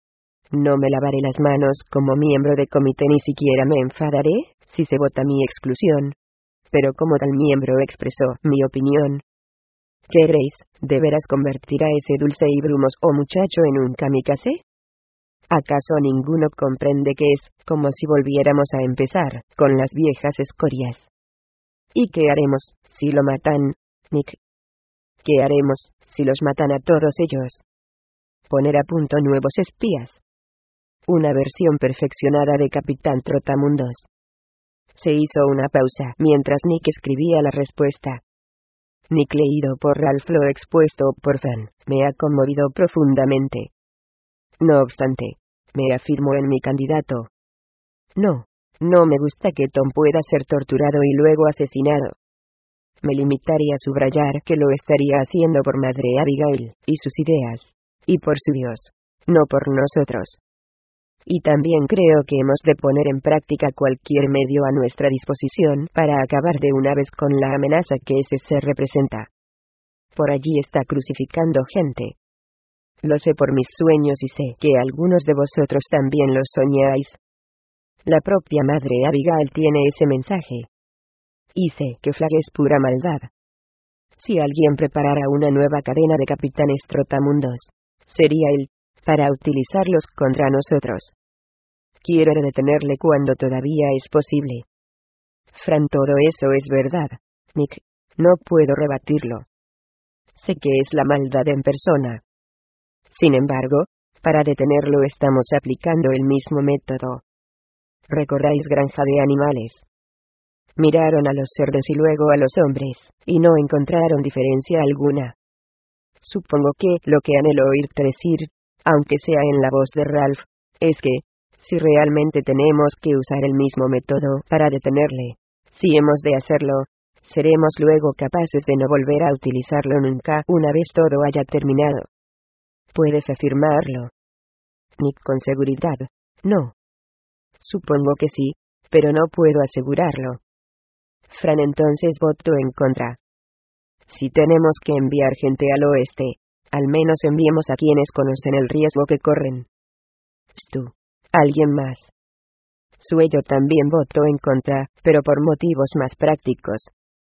No me lavaré las manos como miembro de comité, ni siquiera me enfadaré si se vota mi exclusión. Pero como tal miembro expresó mi opinión. ¿Queréis, de veras, convertir a ese dulce y brumoso muchacho en un kamikaze? ¿Acaso ninguno comprende que es como si volviéramos a empezar con las viejas escorias? ¿Y qué haremos, si lo matan, Nick? ¿Qué haremos, si los matan a todos ellos? Poner a punto nuevos espías. Una versión perfeccionada de Capitán Trotamundos. Se hizo una pausa mientras Nick escribía la respuesta. Nick, leído por Ralph, lo expuesto por Fran, me ha conmovido profundamente. No obstante, me afirmo en mi candidato. No, no me gusta que Tom pueda ser torturado y luego asesinado. Me limitaría a subrayar que lo estaría haciendo por Madre Abigail y sus ideas, y por su Dios, no por nosotros. Y también creo que hemos de poner en práctica cualquier medio a nuestra disposición para acabar de una vez con la amenaza que ese ser representa. Por allí está crucificando gente. Lo sé por mis sueños y sé que algunos de vosotros también lo soñáis. La propia Madre Abigail tiene ese mensaje. Y sé que Flag es pura maldad. Si alguien preparara una nueva cadena de capitanes trotamundos, sería él, para utilizarlos contra nosotros. Quiero detenerle cuando todavía es posible. Fran, todo eso es verdad, Nick. No puedo rebatirlo. Sé que es la maldad en persona. Sin embargo, para detenerlo estamos aplicando el mismo método. ¿Recordáis Granja de Animales? Miraron a los cerdos y luego a los hombres, y no encontraron diferencia alguna. Supongo que lo que anhelo oírte decir, aunque sea en la voz de Ralph, es que, si realmente tenemos que usar el mismo método para detenerle, si hemos de hacerlo, seremos luego capaces de no volver a utilizarlo nunca una vez todo haya terminado. ¿Puedes afirmarlo? Nick, con seguridad, no. Supongo que sí, pero no puedo asegurarlo. Fran, entonces voto en contra. Si tenemos que enviar gente al oeste, al menos enviemos a quienes conocen el riesgo que corren. Stu. ¿Alguien más? Suello también votó en contra, pero por motivos más prácticos.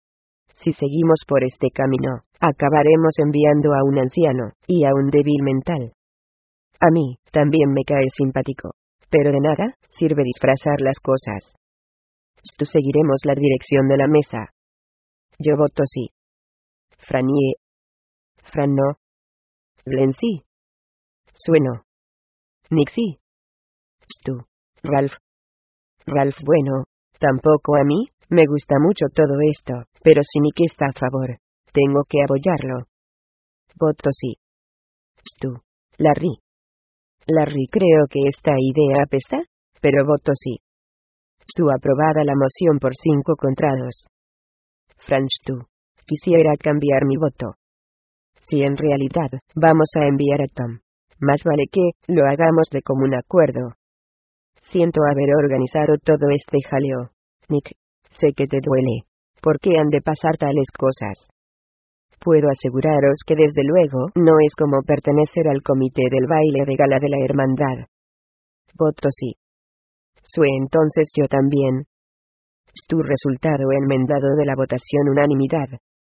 Si seguimos por este camino, acabaremos enviando a un anciano, y a un débil mental. A mí, también me cae simpático, pero de nada sirve disfrazar las cosas. Stu, seguiremos la dirección de la mesa. Yo voto sí. Franie. Fran no. Glenn sí. Sueno. Nick sí. Stu. Ralph. Ralph, bueno, tampoco a mí, me gusta mucho todo esto, pero si Nick está a favor, tengo que apoyarlo. Voto sí. Stu. Larry. Larry, creo que esta idea apesta, pero voto sí. Stu, aprobada la moción por cinco contra dos. Fran, Stu. Quisiera cambiar mi voto. Si en realidad vamos a enviar a Tom, más vale que lo hagamos de común acuerdo. Siento haber organizado todo este jaleo, Nick. Sé que te duele. ¿Por qué han de pasar tales cosas? Puedo aseguraros que desde luego no es como pertenecer al comité del baile de gala de la hermandad. Voto sí. Sue, entonces yo también. Tu resultado enmendado de la votación unanimidad.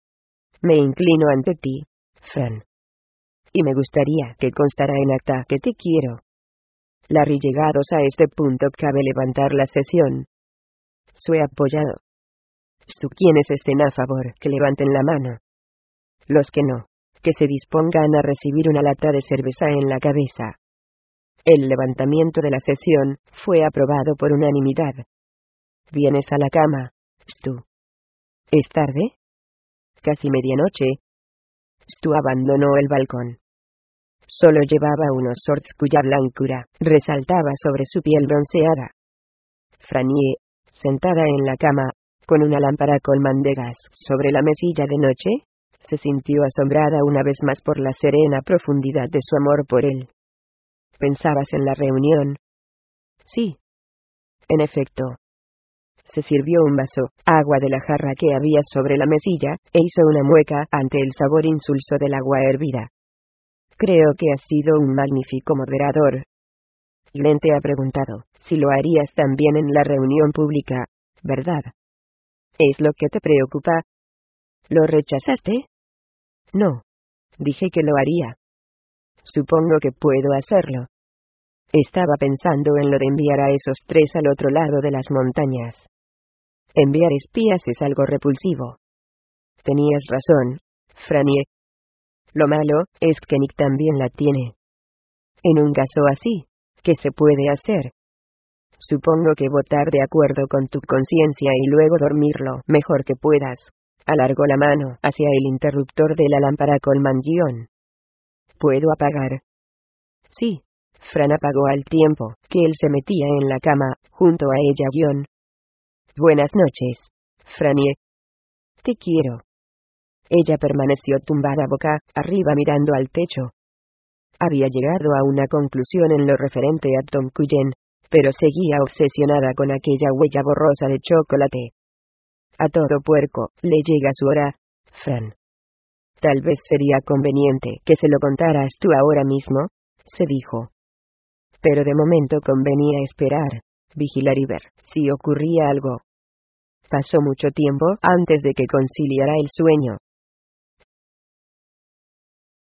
Me inclino ante ti, Fran. Y me gustaría que constara en acta que te quiero. Larry, llegados a este punto cabe levantar la sesión. Sue, apoyado. Stu, quienes estén a favor, que levanten la mano. Los que no, que se dispongan a recibir una lata de cerveza en la cabeza. El levantamiento de la sesión fue aprobado por unanimidad. ¿Vienes a la cama, Stu? ¿Es tarde? Casi medianoche. Stu abandonó el balcón. Solo llevaba unos shorts cuya blancura resaltaba sobre su piel bronceada. Franie, sentada en la cama, con una lámpara Coleman de gas sobre la mesilla de noche, se sintió asombrada una vez más por la serena profundidad de su amor por él. ¿Pensabas en la reunión? Sí. En efecto. Se sirvió un vaso, agua de la jarra que había sobre la mesilla, e hizo una mueca ante el sabor insulso del agua hervida. Creo que has sido un magnífico moderador. Glenn te ha preguntado si lo harías también en la reunión pública, ¿verdad? ¿Es lo que te preocupa? ¿Lo rechazaste? No. Dije que lo haría. Supongo que puedo hacerlo. Estaba pensando en lo de enviar a esos tres al otro lado de las montañas. Enviar espías es algo repulsivo. Tenías razón, Frannie. Lo malo es que Nick también la tiene. En un caso así, ¿qué se puede hacer? Supongo que votar de acuerdo con tu conciencia y luego dormirlo mejor que puedas. Alargó la mano hacia el interruptor de la lámpara con manguión. ¿Puedo apagar? Sí. Fran apagó al tiempo que él se metía en la cama, junto a ella. Guión. Buenas noches, Frannie. Te quiero. Ella permaneció tumbada boca arriba mirando al techo. Había llegado a una conclusión en lo referente a Tom Cullen, pero seguía obsesionada con aquella huella borrosa de chocolate. A todo puerco le llega su hora, Fran. Tal vez sería conveniente que se lo contaras tú ahora mismo, se dijo. Pero de momento convenía esperar, vigilar y ver si ocurría algo. Pasó mucho tiempo antes de que conciliara el sueño.